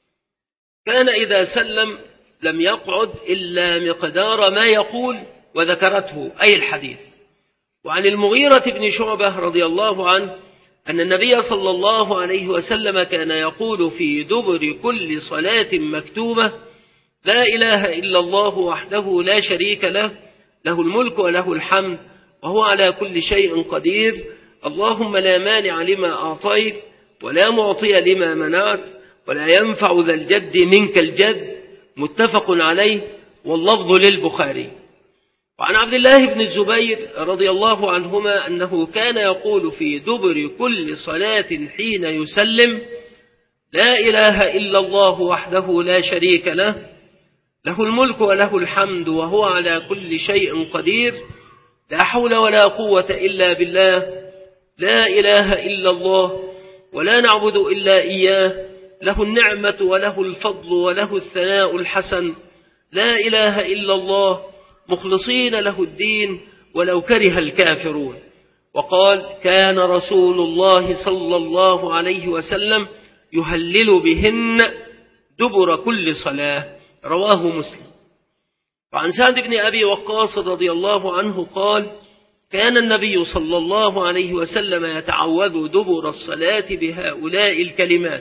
كان إذا سلم لم يقعد إلا مقدار ما يقول، وذكرته أي الحديث. وعن المغيرة بن شعبة رضي الله عنه أن النبي صلى الله عليه وسلم كان يقول في دبر كل صلاة مكتوبة: لا إله إلا الله وحده لا شريك له، له الملك وله الحمد وهو على كل شيء قدير، اللهم لا مانع لما أعطيت ولا معطي لما منعت ولا ينفع ذا الجد منك الجد. متفق عليه، واللفظ للبخاري. وعن عبد الله بن الزبير رضي الله عنهما أنه كان يقول في دبر كل صلاة حين يسلم: لا إله إلا الله وحده لا شريك له، له الملك وله الحمد وهو على كل شيء قدير، لا حول ولا قوة إلا بالله، لا إله إلا الله ولا نعبد إلا إياه، له النعمة وله الفضل وله الثناء الحسن، لا إله إلا الله، مخلصين له الدين ولو كره الكافرون. وقال: كان رسول الله صلى الله عليه وسلم يهلل بهن دبر كل صلاة، رواه مسلم. وعن سعد بن أبي وقاص رضي الله عنه قال: كان النبي صلى الله عليه وسلم يتعوذ دبر الصلاة بهؤلاء الكلمات: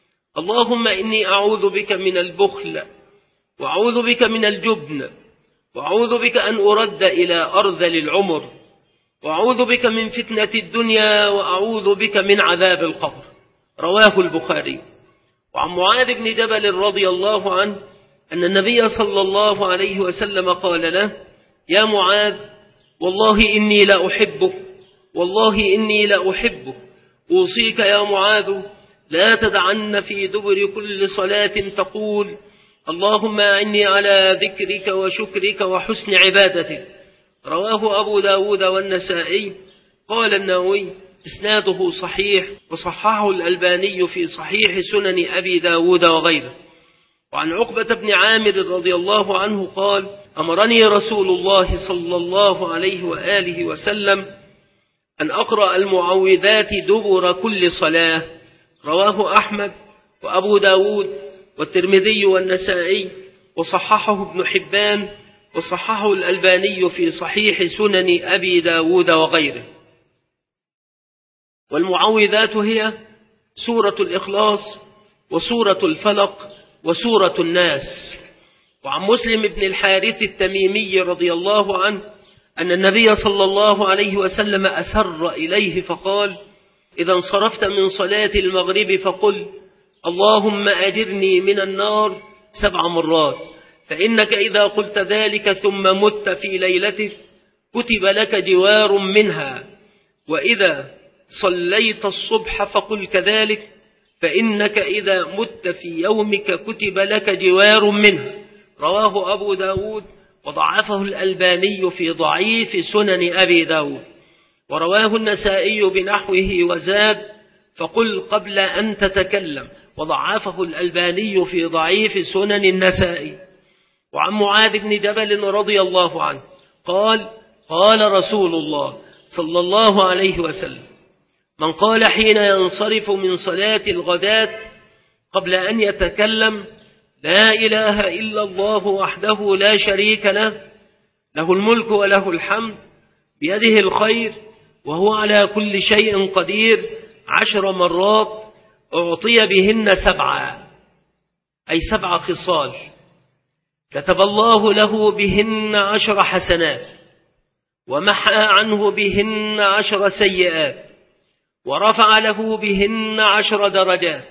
اللهم إني أعوذ بك من البخل، وأعوذ بك من الجبن، وأعوذ بك أن أرد إلى أرذل العمر، وأعوذ بك من فتنة الدنيا، وأعوذ بك من عذاب القبر، رواه البخاري. وعن معاذ بن جبل رضي الله عنه أن النبي صلى الله عليه وسلم قال له: يا معاذ، والله إني لا أحبك والله إني لا أحبك أوصيك يا معاذ لا تدعن في دبر كل صلاة تقول: اللهم أعني على ذكرك وشكرك وحسن عبادتك، رواه أبو داود والنسائي. قال النووي: إسناده صحيح، وصححه الألباني في صحيح سنن أبي داود وغيره. وعن عقبة بن عامر رضي الله عنه قال: أمرني رسول الله صلى الله عليه وآله وسلم أن أقرأ المعوذات دبر كل صلاة، رواه أحمد وأبو داود والترمذي والنسائي، وصححه ابن حبان، وصححه الألباني في صحيح سنن أبي داود وغيره. والمعوذات هي سورة الإخلاص وسورة الفلق وسورة الناس. وعن مسلم بن الحارث التميمي رضي الله عنه أن النبي صلى الله عليه وسلم أسر إليه فقال: إذا انصرفت من صلاة المغرب فقل: اللهم أجرني من النار سبع مرات، فإنك إذا قلت ذلك ثم مت في ليلتك كتب لك جوار منها، وإذا صليت الصبح فقل كذلك، فإنك إذا مت في يومك كتب لك جوار منها. رواه أبو داود وضعفه الألباني في ضعيف سنن أبي داود، ورواه النسائي بنحوه وزاد: فقل قبل أن تتكلم، وضعفه الألباني في ضعيف سنن النسائي. وعن معاذ بن جبل رضي الله عنه قال: قال رسول الله صلى الله عليه وسلم: من قال حين ينصرف من صلاة الغداة قبل أن يتكلم: لا إله إلا الله وحده لا شريك له، له الملك وله الحمد، بيده الخير وهو على كل شيء قدير، عشر مرات، أعطي بهن سبعة، أي سبع خصال، كتب الله له بهن عشر حسنات، ومحى عنه بهن عشر سيئات، ورفع له بهن عشر درجات،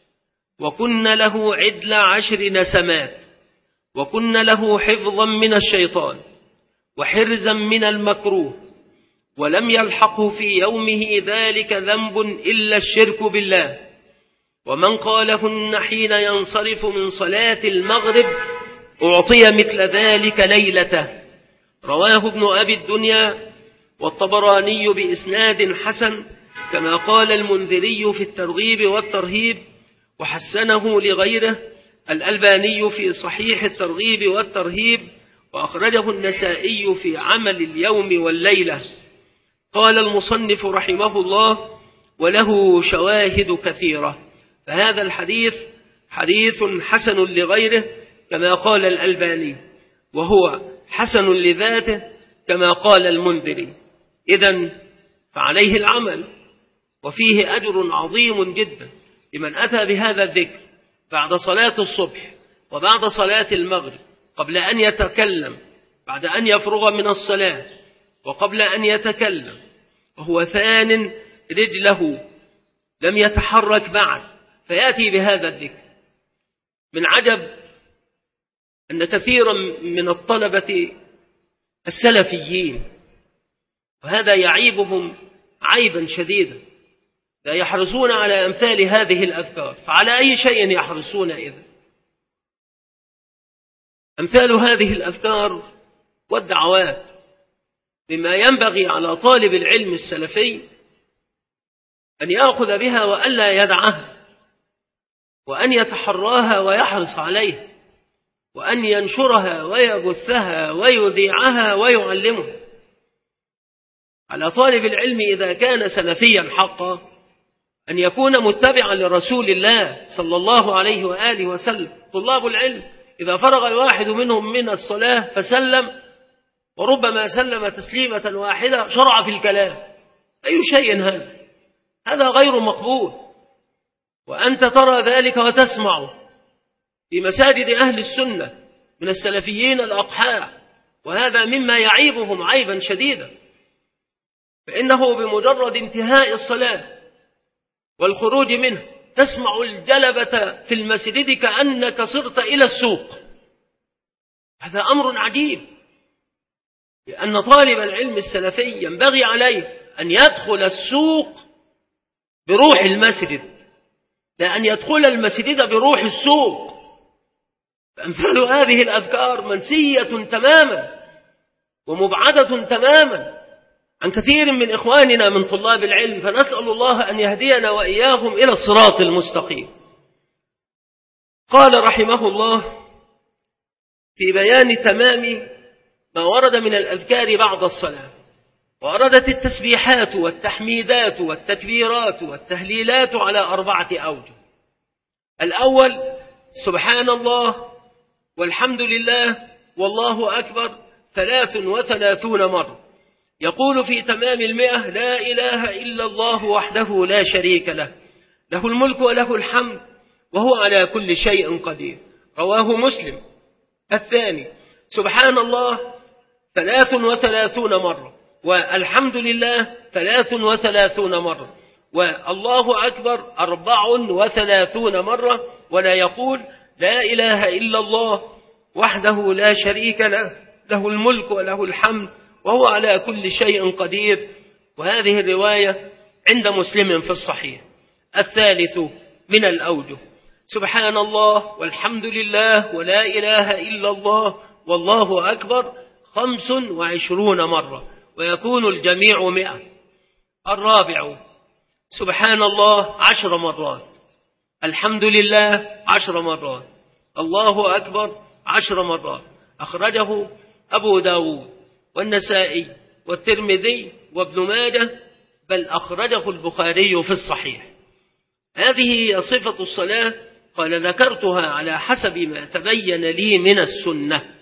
وكن له عدل عشر نسمات، وكن له حفظا من الشيطان وحرزا من المكروه، ولم يلحقه في يومه ذلك ذنب إلا الشرك بالله. ومن قالهن حين ينصرف من صلاة المغرب أعطي مثل ذلك ليلته. رواه ابن أبي الدنيا والطبراني بإسناد حسن، كما قال المنذري في الترغيب والترهيب، وحسنه لغيره الألباني في صحيح الترغيب والترهيب، وأخرجه النسائي في عمل اليوم والليلة. قال المصنف رحمه الله: وله شواهد كثيرة. فهذا الحديث حديث حسن لغيره كما قال الألباني، وهو حسن لذاته كما قال المنذري. إذن فعليه العمل، وفيه أجر عظيم جدا لمن أتى بهذا الذكر بعد صلاة الصبح وبعد صلاة المغرب، قبل أن يتكلم، بعد أن يفرغ من الصلاة وقبل أن يتكلم، وهو ثان رجله لم يتحرك بعد، فيأتي بهذا الذكر. من عجب أن كثيرا من الطلبة السلفيين، وهذا يعيبهم عيبا شديدا، لا يحرصون على أمثال هذه الأذكار. فعلى أي شيء يحرصون إذن؟ أمثال هذه الأذكار والدعوات مما ينبغي على طالب العلم السلفي أن يأخذ بها وألا يدعها، وأن يتحراها ويحرص عليها، وأن ينشرها ويبثها ويذيعها ويعلمها. على طالب العلم إذا كان سلفيا حقا أن يكون متبعا لرسول الله صلى الله عليه وآله وسلم. طلاب العلم إذا فرغ الواحد منهم من الصلاة فسلم، وربما سلم تسليمة واحدة، شرع في الكلام. أي شيء هذا؟ هذا غير مقبول، وأنت ترى ذلك وتسمع في مساجد أهل السنة من السلفيين الأقحاء، وهذا مما يعيبهم عيبا شديدا، فإنه بمجرد انتهاء الصلاة والخروج منه تسمع الجلبة في المسجد كأنك صرت إلى السوق. هذا أمر عجيب، لأن طالب العلم السلفي ينبغي عليه أن يدخل السوق بروح المسجد، لا أن يدخل المسجد بروح السوق. فأمثال هذه الأذكار منسية تماما ومبعدة تماما عن كثير من إخواننا من طلاب العلم، فنسأل الله أن يهدينا وإياهم إلى الصراط المستقيم. قال رحمه الله في بيان تمام ما ورد من الأذكار بعد الصلاة: وردت التسبيحات والتحميدات والتكبيرات والتهليلات على أربعة أوجه. الأول: سبحان الله والحمد لله والله أكبر ثلاث وثلاثون مرة، يقول في تمام المئة: لا إله إلا الله وحده لا شريك له، له الملك وله الحمد وهو على كل شيء قدير. رواه مسلم. الثاني: سبحان الله ثلاث وثلاثون مرة، والحمد لله ثلاث وثلاثون مرة، والله أكبر أربع وثلاثون مرة، ولا يقول: لا إله إلا الله وحده لا شريك له، له الملك وله الحمد وهو على كل شيء قدير. وهذه الرواية عند مسلم في الصحيح. الثالث من الأوجه: سبحان الله والحمد لله ولا إله إلا الله والله أكبر خمس وعشرون مرة، ويكون الجميع مئة. الرابع: سبحان الله عشر مرات، الحمد لله عشر مرات، الله أكبر عشر مرات. أخرجه أبو داود والنسائي والترمذي وابن ماجه، بل أخرجه البخاري في الصحيح. هذه هي صفة الصلاة. قال: ذكرتها على حسب ما تبين لي من السنة.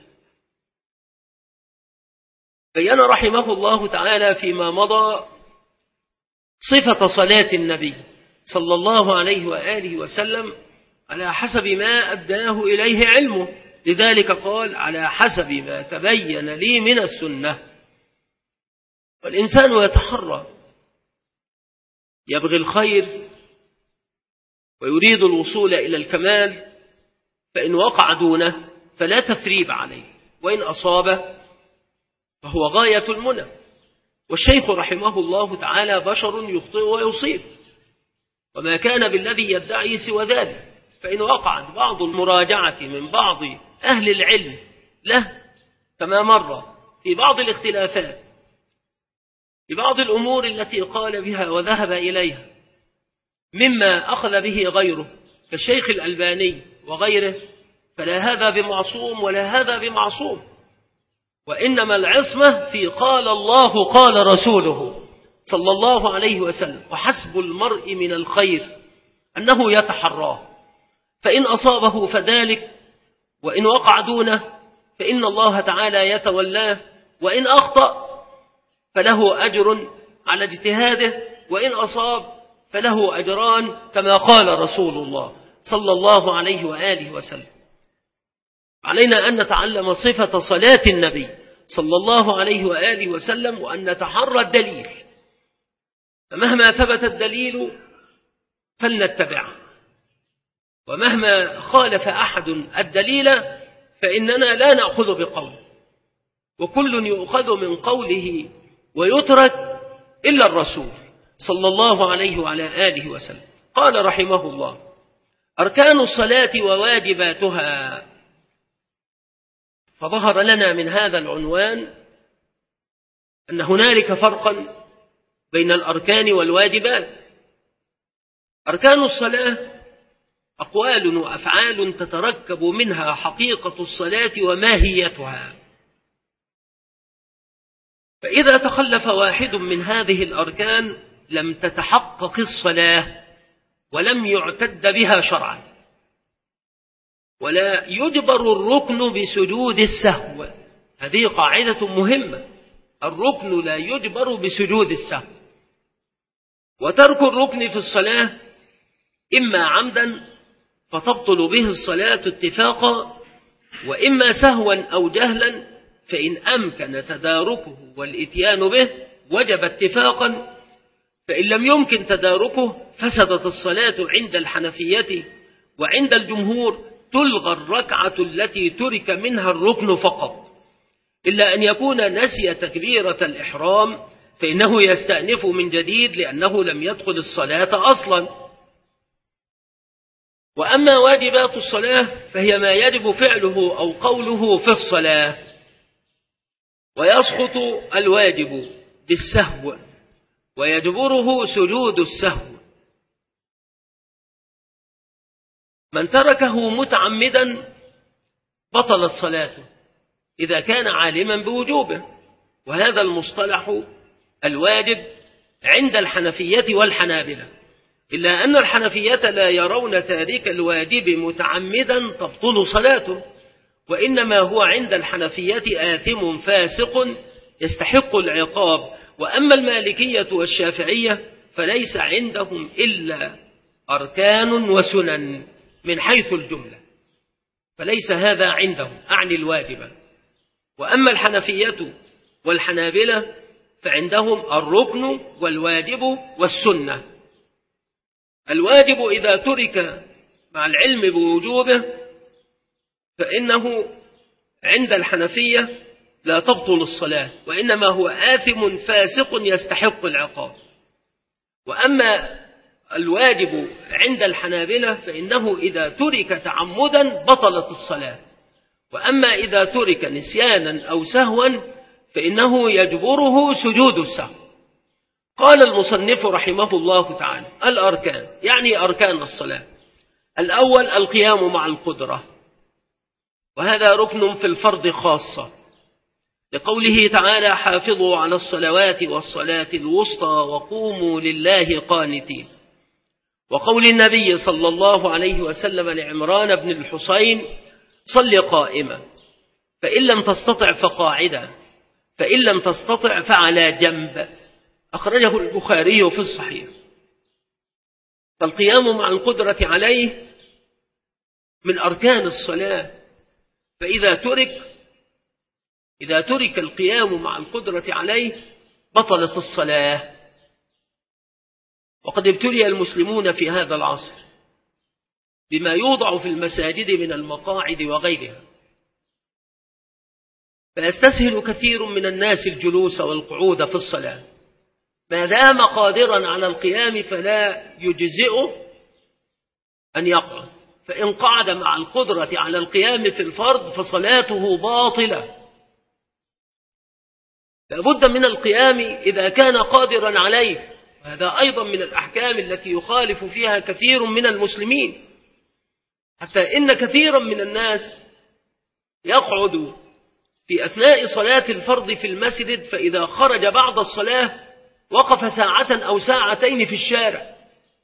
بين رحمه الله تعالى فيما مضى صفة صلاة النبي صلى الله عليه وآله وسلم على حسب ما أداه إليه علمه، لذلك قال: على حسب ما تبين لي من السنة. والإنسان يتحرى يبغي الخير ويريد الوصول إلى الكمال، فإن وقع دونه فلا تثريب عليه، وإن أصاب فهو غاية المنى. والشيخ رحمه الله تعالى بشر يخطئ ويصيب، وما كان بالذي يدعي سوى ذلك. فإن وقعت بعض المراجعة من بعض أهل العلم له كما مر في بعض الاختلافات في بعض الأمور التي قال بها وذهب إليها مما أخذ به غيره كالشيخ الألباني وغيره، فلا هذا بمعصوم ولا هذا بمعصوم، وإنما العصمة في قال الله قال رسوله صلى الله عليه وسلم. وحسب المرء من الخير أنه يتحراه، فإن أصابه فذلك، وإن وقع دونه فإن الله تعالى يتولاه، وإن أخطأ فله أجر على اجتهاده، وإن أصاب فله أجران كما قال رسول الله صلى الله عليه وآله وسلم. علينا أن نتعلم صفة صلاة النبي صلى الله عليه وآله وسلم، وأن نتحرى الدليل، فمهما ثبت الدليل فلنتبعه، ومهما خالف أحد الدليل فإننا لا نأخذ بقوله، وكل يؤخذ من قوله ويترك إلا الرسول صلى الله عليه وعلى آله وسلم. قال رحمه الله: أركان الصلاة وواجباتها. فظهر لنا من هذا العنوان أن هنالك فرقا بين الأركان والواجبات. أركان الصلاة أقوال وأفعال تتركب منها حقيقة الصلاة وماهيتها، فإذا تخلف واحد من هذه الأركان لم تتحقق الصلاة ولم يعتد بها شرعا. ولا يجبر الركن بسجود السهو، هذه قاعدة مهمة، الركن لا يجبر بسجود السهو. وترك الركن في الصلاة إما عمدا فتبطل به الصلاة اتفاقا، وإما سهوا أو جهلا، فإن أمكن تداركه والإتيان به وجب اتفاقا، فإن لم يمكن تداركه فسدت الصلاة عند الحنفية، وعند الجمهور تلغى الركعة التي ترك منها الركن فقط، إلا أن يكون نسي تكبيرة الإحرام فإنه يستأنف من جديد لأنه لم يدخل الصلاة أصلا. وأما واجبات الصلاة فهي ما يجب فعله أو قوله في الصلاة، ويسقط الواجب بالسهو ويجبره سجود السهو. من تركه متعمدا بطلت صلاته إذا كان عالما بوجوبه، وهذا المصطلح الواجب عند الحنفية والحنابلة، إلا أن الحنفية لا يرون تارك الواجب متعمدا تبطل صلاته، وإنما هو عند الحنفية آثم فاسق يستحق العقاب. وأما المالكية والشافعية فليس عندهم إلا أركان وسنن من حيث الجملة، فليس هذا عندهم أعني الواجبة. وأما الحنفية والحنابلة فعندهم الركن والواجب والسنة. الواجب إذا ترك مع العلم بوجوبه فإنه عند الحنفية لا تبطل الصلاة، وإنما هو آثم فاسق يستحق العقاب. وأما الواجب عند الحنابلة فإنه إذا ترك تعمدا بطلت الصلاة، وأما إذا ترك نسيانا أو سهوا فإنه يجبره سجود السهو. قال المصنف رحمه الله تعالى: الأركان يعني أركان الصلاة. الأول القيام مع القدرة، وهذا ركن في الفرض خاصة، لقوله تعالى: حافظوا على الصلوات والصلاة الوسطى وقوموا لله قانتين. وقول النبي صلى الله عليه وسلم لعمران بن الحصين: صل قائما، فإن لم تستطع فقاعدا، فإن لم تستطع فعلى جنب. أخرجه البخاري في الصحيح. فالقيام مع القدرة عليه من أركان الصلاة، فإذا ترك إذا ترك القيام مع القدرة عليه بطلت الصلاة. وقد ابتلي المسلمون في هذا العصر بما يوضع في المساجد من المقاعد وغيرها، فيستسهل كثير من الناس الجلوس والقعود في الصلاة، ما دام قادرا على القيام فلا يجزئه أن يقعد، فإن قعد مع القدرة على القيام في الفرض فصلاته باطلة. لابد من القيام إذا كان قادرا عليه، وهذا أيضا من الأحكام التي يخالف فيها كثير من المسلمين، حتى إن كثيرا من الناس يقعد في أثناء صلاة الفرض في المسجد، فإذا خرج بعد الصلاة وقف ساعة أو ساعتين في الشارع.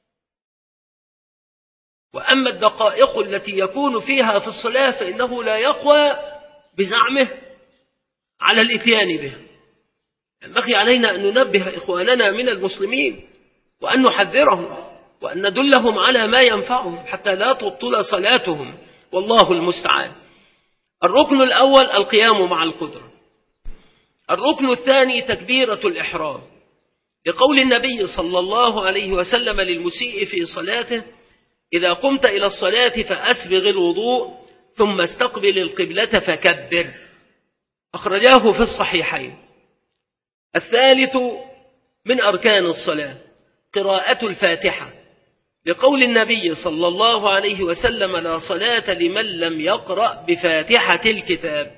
وأما الدقائق التي يكون فيها في الصلاة فإنه لا يقوى بزعمه على الإتيان به. ينبغي علينا أن ننبه إخواننا من المسلمين وأن نحذرهم وأن ندلهم على ما ينفعهم حتى لا تبطل صلاتهم، والله المستعان. الركن الأول القيام مع القدرة. الركن الثاني تكبيرة الإحرام، لقول النبي صلى الله عليه وسلم للمسيء في صلاته: إذا قمت إلى الصلاة فأسبغ الوضوء ثم استقبل القبلة فكبر. أخرجاه في الصحيحين. الثالث من أركان الصلاة قراءة الفاتحة، لقول النبي صلى الله عليه وسلم: لا صلاة لمن لم يقرأ بفاتحة الكتاب.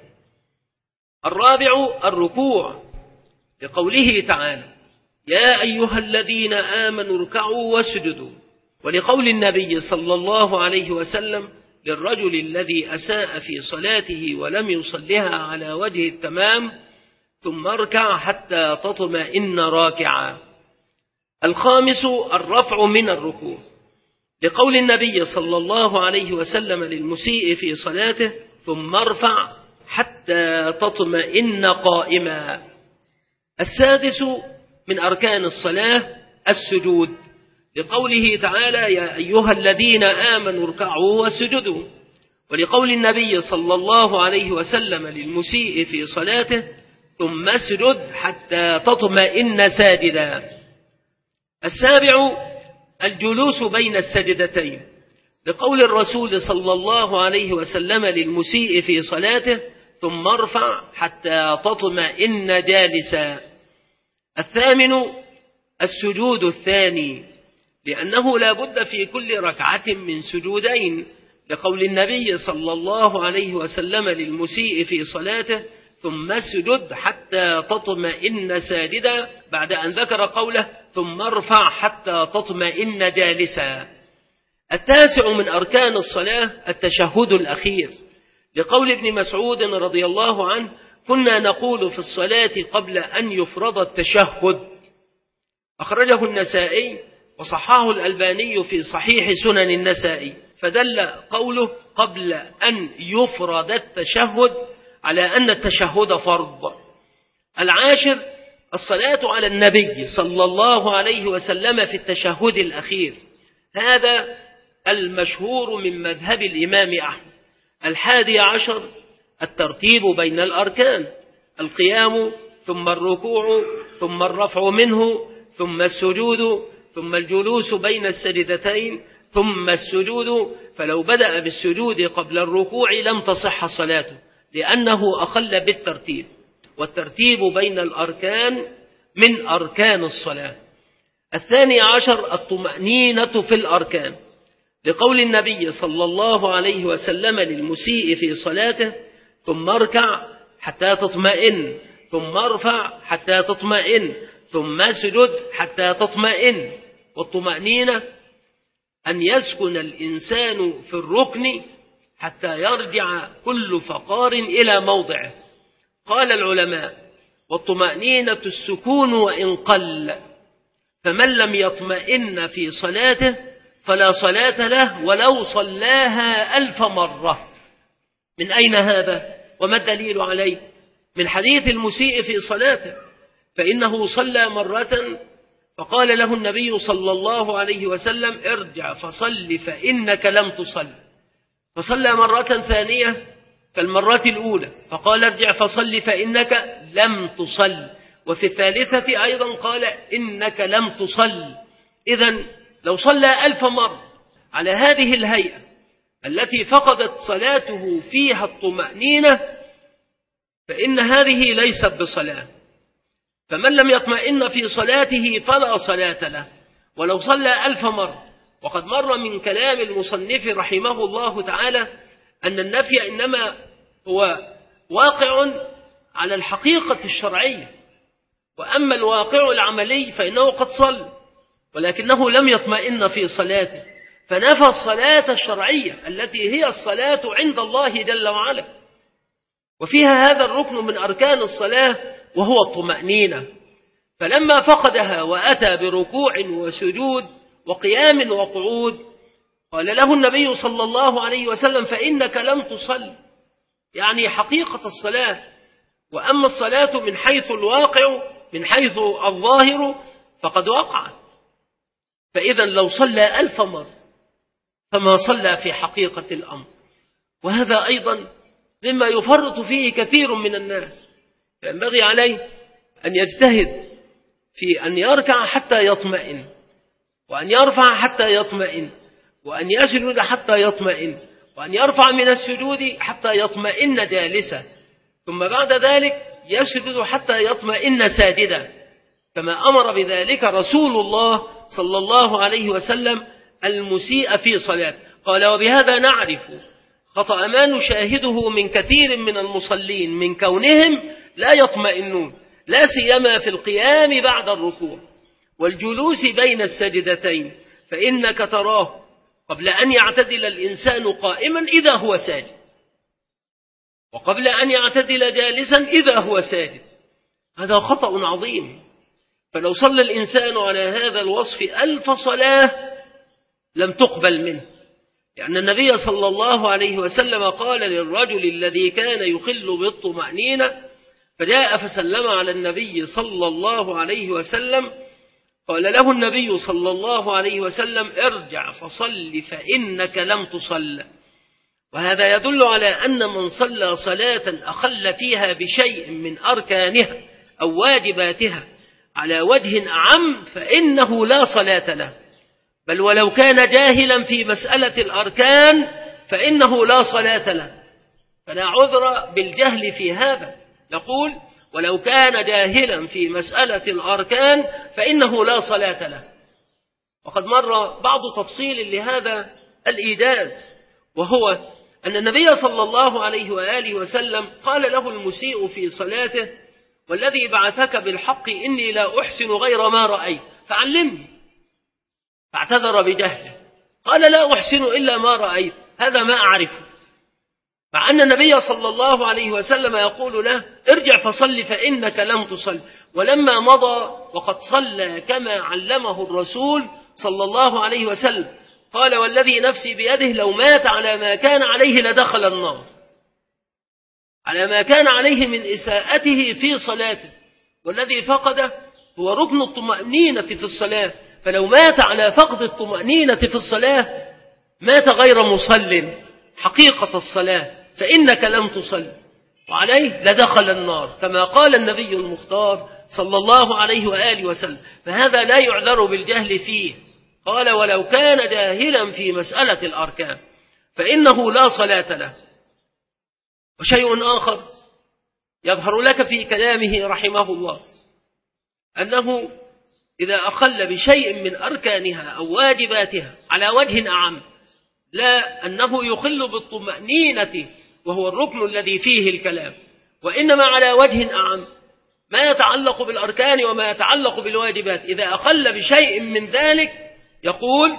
الرابع الركوع، لقوله تعالى: يا أيها الذين آمنوا اركعوا واسجدوا، ولقول النبي صلى الله عليه وسلم للرجل الذي أساء في صلاته ولم يصلها على وجه التمام: ثم اركع حتى تطمئن راكعا. الخامس الرفع من الركوع، لقول النبي صلى الله عليه وسلم للمسيء في صلاته: ثم ارفع حتى تطمئن قائما. السادس من أركان الصلاة السجود، لقوله تعالى: يا أيها الذين آمنوا اركعوا واسجدوا، ولقول النبي صلى الله عليه وسلم للمسيء في صلاته: ثم اسجد حتى تطمئن ساجدا. السابع الجلوس بين السجدتين، لقول الرسول صلى الله عليه وسلم للمسيء في صلاته: ثم ارفع حتى تطمئن جالسا. الثامن السجود الثاني، لأنه لا بد في كل ركعة من سجودين، لقول النبي صلى الله عليه وسلم للمسيء في صلاته: ثم اسجد حتى تطمئن ساجدا، بعد أن ذكر قوله: ثم ارفع حتى تطمئن جالسا. التاسع من أركان الصلاة التشهد الأخير، لقول ابن مسعود رضي الله عنه: كنا نقول في الصلاة قبل أن يفرض التشهد. أخرجه النسائي وصححه الألباني في صحيح سنن النسائي، فدل قوله قبل أن يفرض التشهد على أن التشهد فرض. العاشر الصلاة على النبي صلى الله عليه وسلم في التشهد الأخير، هذا المشهور من مذهب الإمام أحمد. الحادي عشر الترتيب بين الأركان، القيام ثم الركوع ثم الرفع منه ثم السجود ثم الجلوس بين السجدتين ثم السجود، فلو بدأ بالسجود قبل الركوع لم تصح صلاته لأنه أخل بالترتيب، والترتيب بين الأركان من أركان الصلاة. الثاني عشر الطمأنينة في الأركان، لقول النبي صلى الله عليه وسلم للمسيء في صلاته: ثم اركع حتى تطمئن، ثم ارفع حتى تطمئن، ثم اسجد حتى تطمئن. والطمأنينة أن يسكن الإنسان في الركن حتى يرجع كل فقار إلى موضعه. قال العلماء: والطمأنينة السكون وإن قل، فمن لم يطمئن في صلاته فلا صلاة له ولو صلاها ألف مرة. من أين هذا؟ وما الدليل عليه؟ من حديث المسيء في صلاته، فإنه صلى مرة فقال له النبي صلى الله عليه وسلم: ارجع فصل فإنك لم تصل. فصلى مرة ثانية كالمرة الأولى فقال: ارجع فصل فإنك لم تصل. وفي الثالثة أيضا قال: إنك لم تصل. إذن لو صلى ألف مرة على هذه الهيئة التي فقدت صلاته فيها الطمأنينة فإن هذه ليست بصلاة. فمن لم يطمئن في صلاته فلا صلاة له ولو صلى ألف مرة. وقد مر من كلام المصنف رحمه الله تعالى أن النفي إنما هو واقع على الحقيقة الشرعية، وأما الواقع العملي فإنه قد صل ولكنه لم يطمئن في صلاته، فنفى الصلاة الشرعية التي هي الصلاة عند الله جل وعلا، وفيها هذا الركن من أركان الصلاة وهو الطمأنينة. فلما فقدها وأتى بركوع وسجود وقيام وقعود قال له النبي صلى الله عليه وسلم: فإنك لم تصل، يعني حقيقة الصلاة. وأما الصلاة من حيث الواقع من حيث الظاهر فقد وقعت. فإذا لو صلى ألف مرة فما صلى في حقيقة الأمر. وهذا أيضا مما يفرط فيه كثير من الناس، فينبغي عليه أن يجتهد في أن يركع حتى يطمئن، وأن يرفع حتى يطمئن، وأن يسجد حتى يطمئن، وأن يرفع من السجود حتى يطمئن جالسا، ثم بعد ذلك يسجد حتى يطمئن ساجدا، كما أمر بذلك رسول الله صلى الله عليه وسلم المسيء في صلاته. قال: وبهذا نعرف خطأ ما نشاهده من كثير من المصلين من كونهم لا يطمئنون، لا سيما في القيام بعد الركوع والجلوس بين السجدتين، فإنك تراه قبل أن يعتدل الإنسان قائما إذا هو ساجد، وقبل أن يعتدل جالسا إذا هو ساجد. هذا خطأ عظيم. فلو صلى الإنسان على هذا الوصف ألف صلاة لم تقبل منه، لأن النبي صلى الله عليه وسلم قال للرجل الذي كان يخل بالطمأنينة فجاء فسلم على النبي صلى الله عليه وسلم، قال له النبي صلى الله عليه وسلم: ارجع فصل فإنك لم تصل. وهذا يدل على أن من صلى صلاة أخل فيها بشيء من أركانها أو واجباتها على وجه أعم فإنه لا صلاة له، بل ولو كان جاهلا في مسألة الأركان فإنه لا صلاة له. فلا عذر بالجهل في هذا، نقول ولو كان جاهلا في مسألة الأركان فإنه لا صلاة له. وقد مر بعض تفصيل لهذا الإيجاز، وهو أن النبي صلى الله عليه وآله وسلم قال له المسيء في صلاته: والذي بعثك بالحق إني لا أحسن غير ما رأيت فعلمني. فاعتذر بجهله، قال: لا أحسن إلا ما رأيت، هذا ما أعرفه. مع أن النبي صلى الله عليه وسلم يقول له: ارجع فصل فإنك لم تصل. ولما مضى وقد صلى كما علمه الرسول صلى الله عليه وسلم قال: والذي نفسي بيده لو مات على ما كان عليه لدخل النار، على ما كان عليه من إساءته في صلاته. والذي فقده هو ركن الطمأنينة في الصلاة، فلو مات على فقد الطمأنينة في الصلاة مات غير مصل حقيقة الصلاة، فإنك لم تصل وعليه لدخل النار كما قال النبي المختار صلى الله عليه وآله وسلم، فهذا لا يعذر بالجهل فيه. قال ولو كان جاهلا في مسألة الأركان فإنه لا صلاة له. وشيء آخر يظهر لك في كلامه رحمه الله أنه إذا أخل بشيء من أركانها أو واجباتها على وجه أعم، لا أنه يخل بالطمأنينة وهو الركن الذي فيه الكلام، وإنما على وجه أعم ما يتعلق بالأركان وما يتعلق بالواجبات. إذا أخل بشيء من ذلك يقول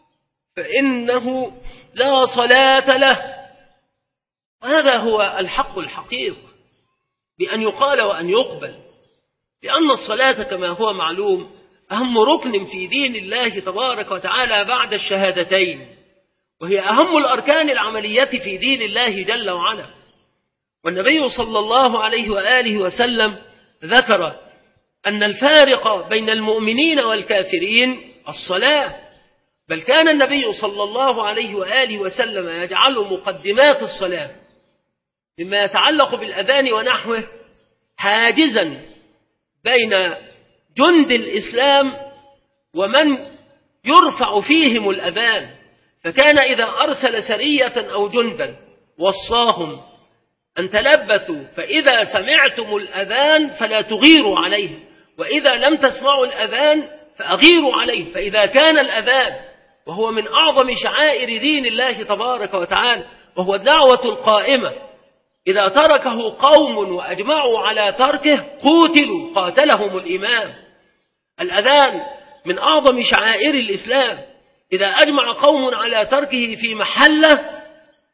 فإنه لا صلاة له. وهذا هو الحق الحقيق بأن يقال وأن يقبل، لأن الصلاة كما هو معلوم أهم ركن في دين الله تبارك وتعالى بعد الشهادتين، وهي أهم الأركان العملية في دين الله جل وعلا. والنبي صلى الله عليه وآله وسلم ذكر أن الفارق بين المؤمنين والكافرين الصلاة، بل كان النبي صلى الله عليه وآله وسلم يجعل مقدمات الصلاة مما يتعلق بالأذان ونحوه حاجزا بين جند الإسلام ومن يرفع فيهم الأذان، فكان إذا أرسل سرية أو جندا وصاهم أن تلبثوا، فإذا سمعتم الأذان فلا تغيروا عليه، وإذا لم تسمعوا الأذان فأغيروا عليه. فإذا كان الأذان وهو من أعظم شعائر دين الله تبارك وتعالى وهو الدعوة القائمة، إذا تركه قوم وأجمعوا على تركه قوتلوا قاتلهم الإمام. الأذان من أعظم شعائر الإسلام، إذا أجمع قوم على تركه في محله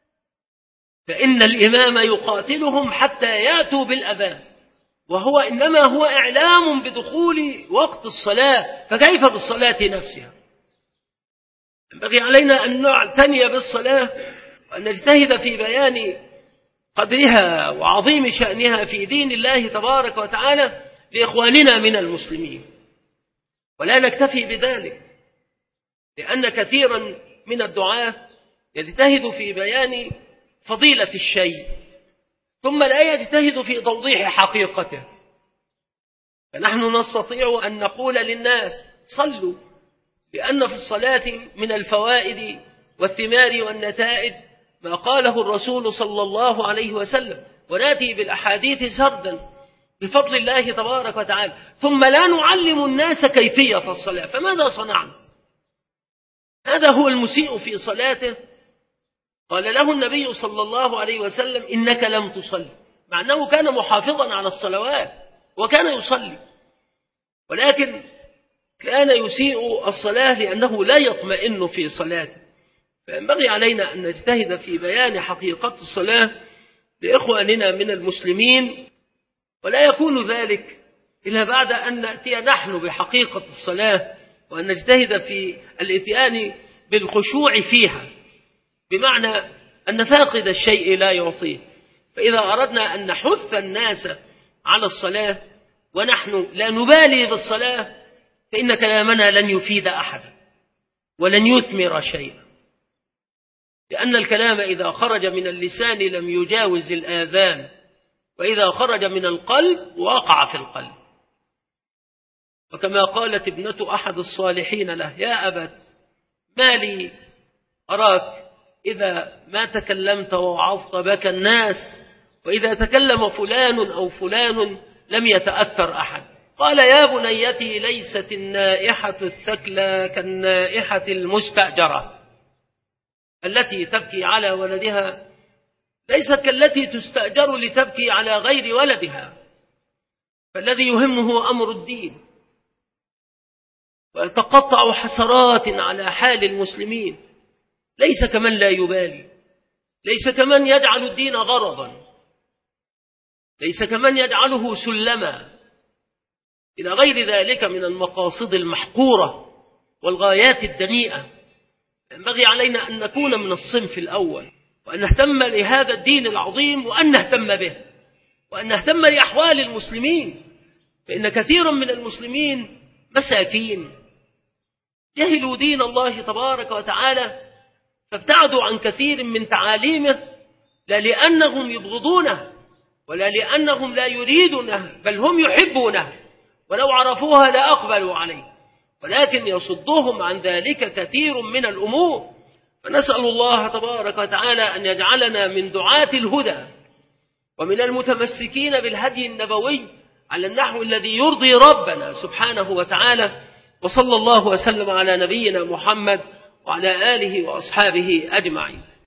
فإن الإمام يقاتلهم حتى يأتوا بالأذان، وهو إنما هو إعلام بدخول وقت الصلاة، فكيف بالصلاة نفسها؟ ينبغي علينا أن نعتني بالصلاة وأن نجتهد في بيان قدرها وعظيم شأنها في دين الله تبارك وتعالى لإخواننا من المسلمين، ولا نكتفي بذلك، لأن كثيرا من الدعاة يجتهد في بيان فضيلة الشيء ثم لا يجتهد في توضيح حقيقته. فنحن نستطيع أن نقول للناس صلوا، لأن في الصلاة من الفوائد والثمار والنتائج ما قاله الرسول صلى الله عليه وسلم، ونأتي بالأحاديث سردا بفضل الله تبارك وتعالى، ثم لا نعلم الناس كيفية الصلاة. فماذا صنعنا؟ هذا هو المسيء في صلاته. قال له النبي صلى الله عليه وسلم إنك لم تصلي، مع أنه كان محافظا على الصلوات وكان يصلي، ولكن كان يسيء الصلاة لأنه لا يطمئن في صلاته. فينبغي علينا أن نجتهد في بيان حقيقة الصلاة لإخواننا من المسلمين، ولا يكون ذلك إلا بعد أن نأتي نحن بحقيقة الصلاة وأن نجتهد في الاتيان بالخشوع فيها، بمعنى أن فاقد الشيء لا يعطيه. فإذا أردنا أن نحث الناس على الصلاة ونحن لا نبالي بالصلاة فإن كلامنا لن يفيد أحدا ولن يثمر شيئا، لأن الكلام إذا خرج من اللسان لم يجاوز الآذان، وإذا خرج من القلب وقع في القلب. وكما قالت ابنة أحد الصالحين له يا أبت ما لي أراك إذا ما تكلمت ووعظت بك الناس، وإذا تكلم فلان أو فلان لم يتأثر أحد. قال يا بنيتي ليست النائحة الثكلى كالنائحة المستأجرة التي تبكي على ولدها، ليست كالتي تستأجر لتبكي على غير ولدها، فالذي يهمه أمر الدين، ويتقطع حسرات على حال المسلمين، ليس كمن لا يبالي، ليس كمن يجعل الدين غرضا، ليس كمن يجعله سلما إلى غير ذلك من المقاصد المحقورة والغايات الدنيئة. ينبغي علينا أن نكون من الصنف الأول، وأن نهتم لهذا الدين العظيم، وأن نهتم به، وأن نهتم لأحوال المسلمين. فإن كثيرا من المسلمين مساكين جهلوا دين الله تبارك وتعالى، فابتعدوا عن كثير من تعاليمه، لا لأنهم يبغضونه ولا لأنهم لا يريدونه، بل هم يحبونه، ولو عرفوها لأقبلوا عليه، ولكن يصدهم عن ذلك كثير من الأمور. فنسأل الله تبارك وتعالى أن يجعلنا من دعاة الهدى ومن المتمسكين بالهدي النبوي على النحو الذي يرضي ربنا سبحانه وتعالى. وصلى الله وسلم على نبينا محمد وعلى آله وأصحابه أجمعين.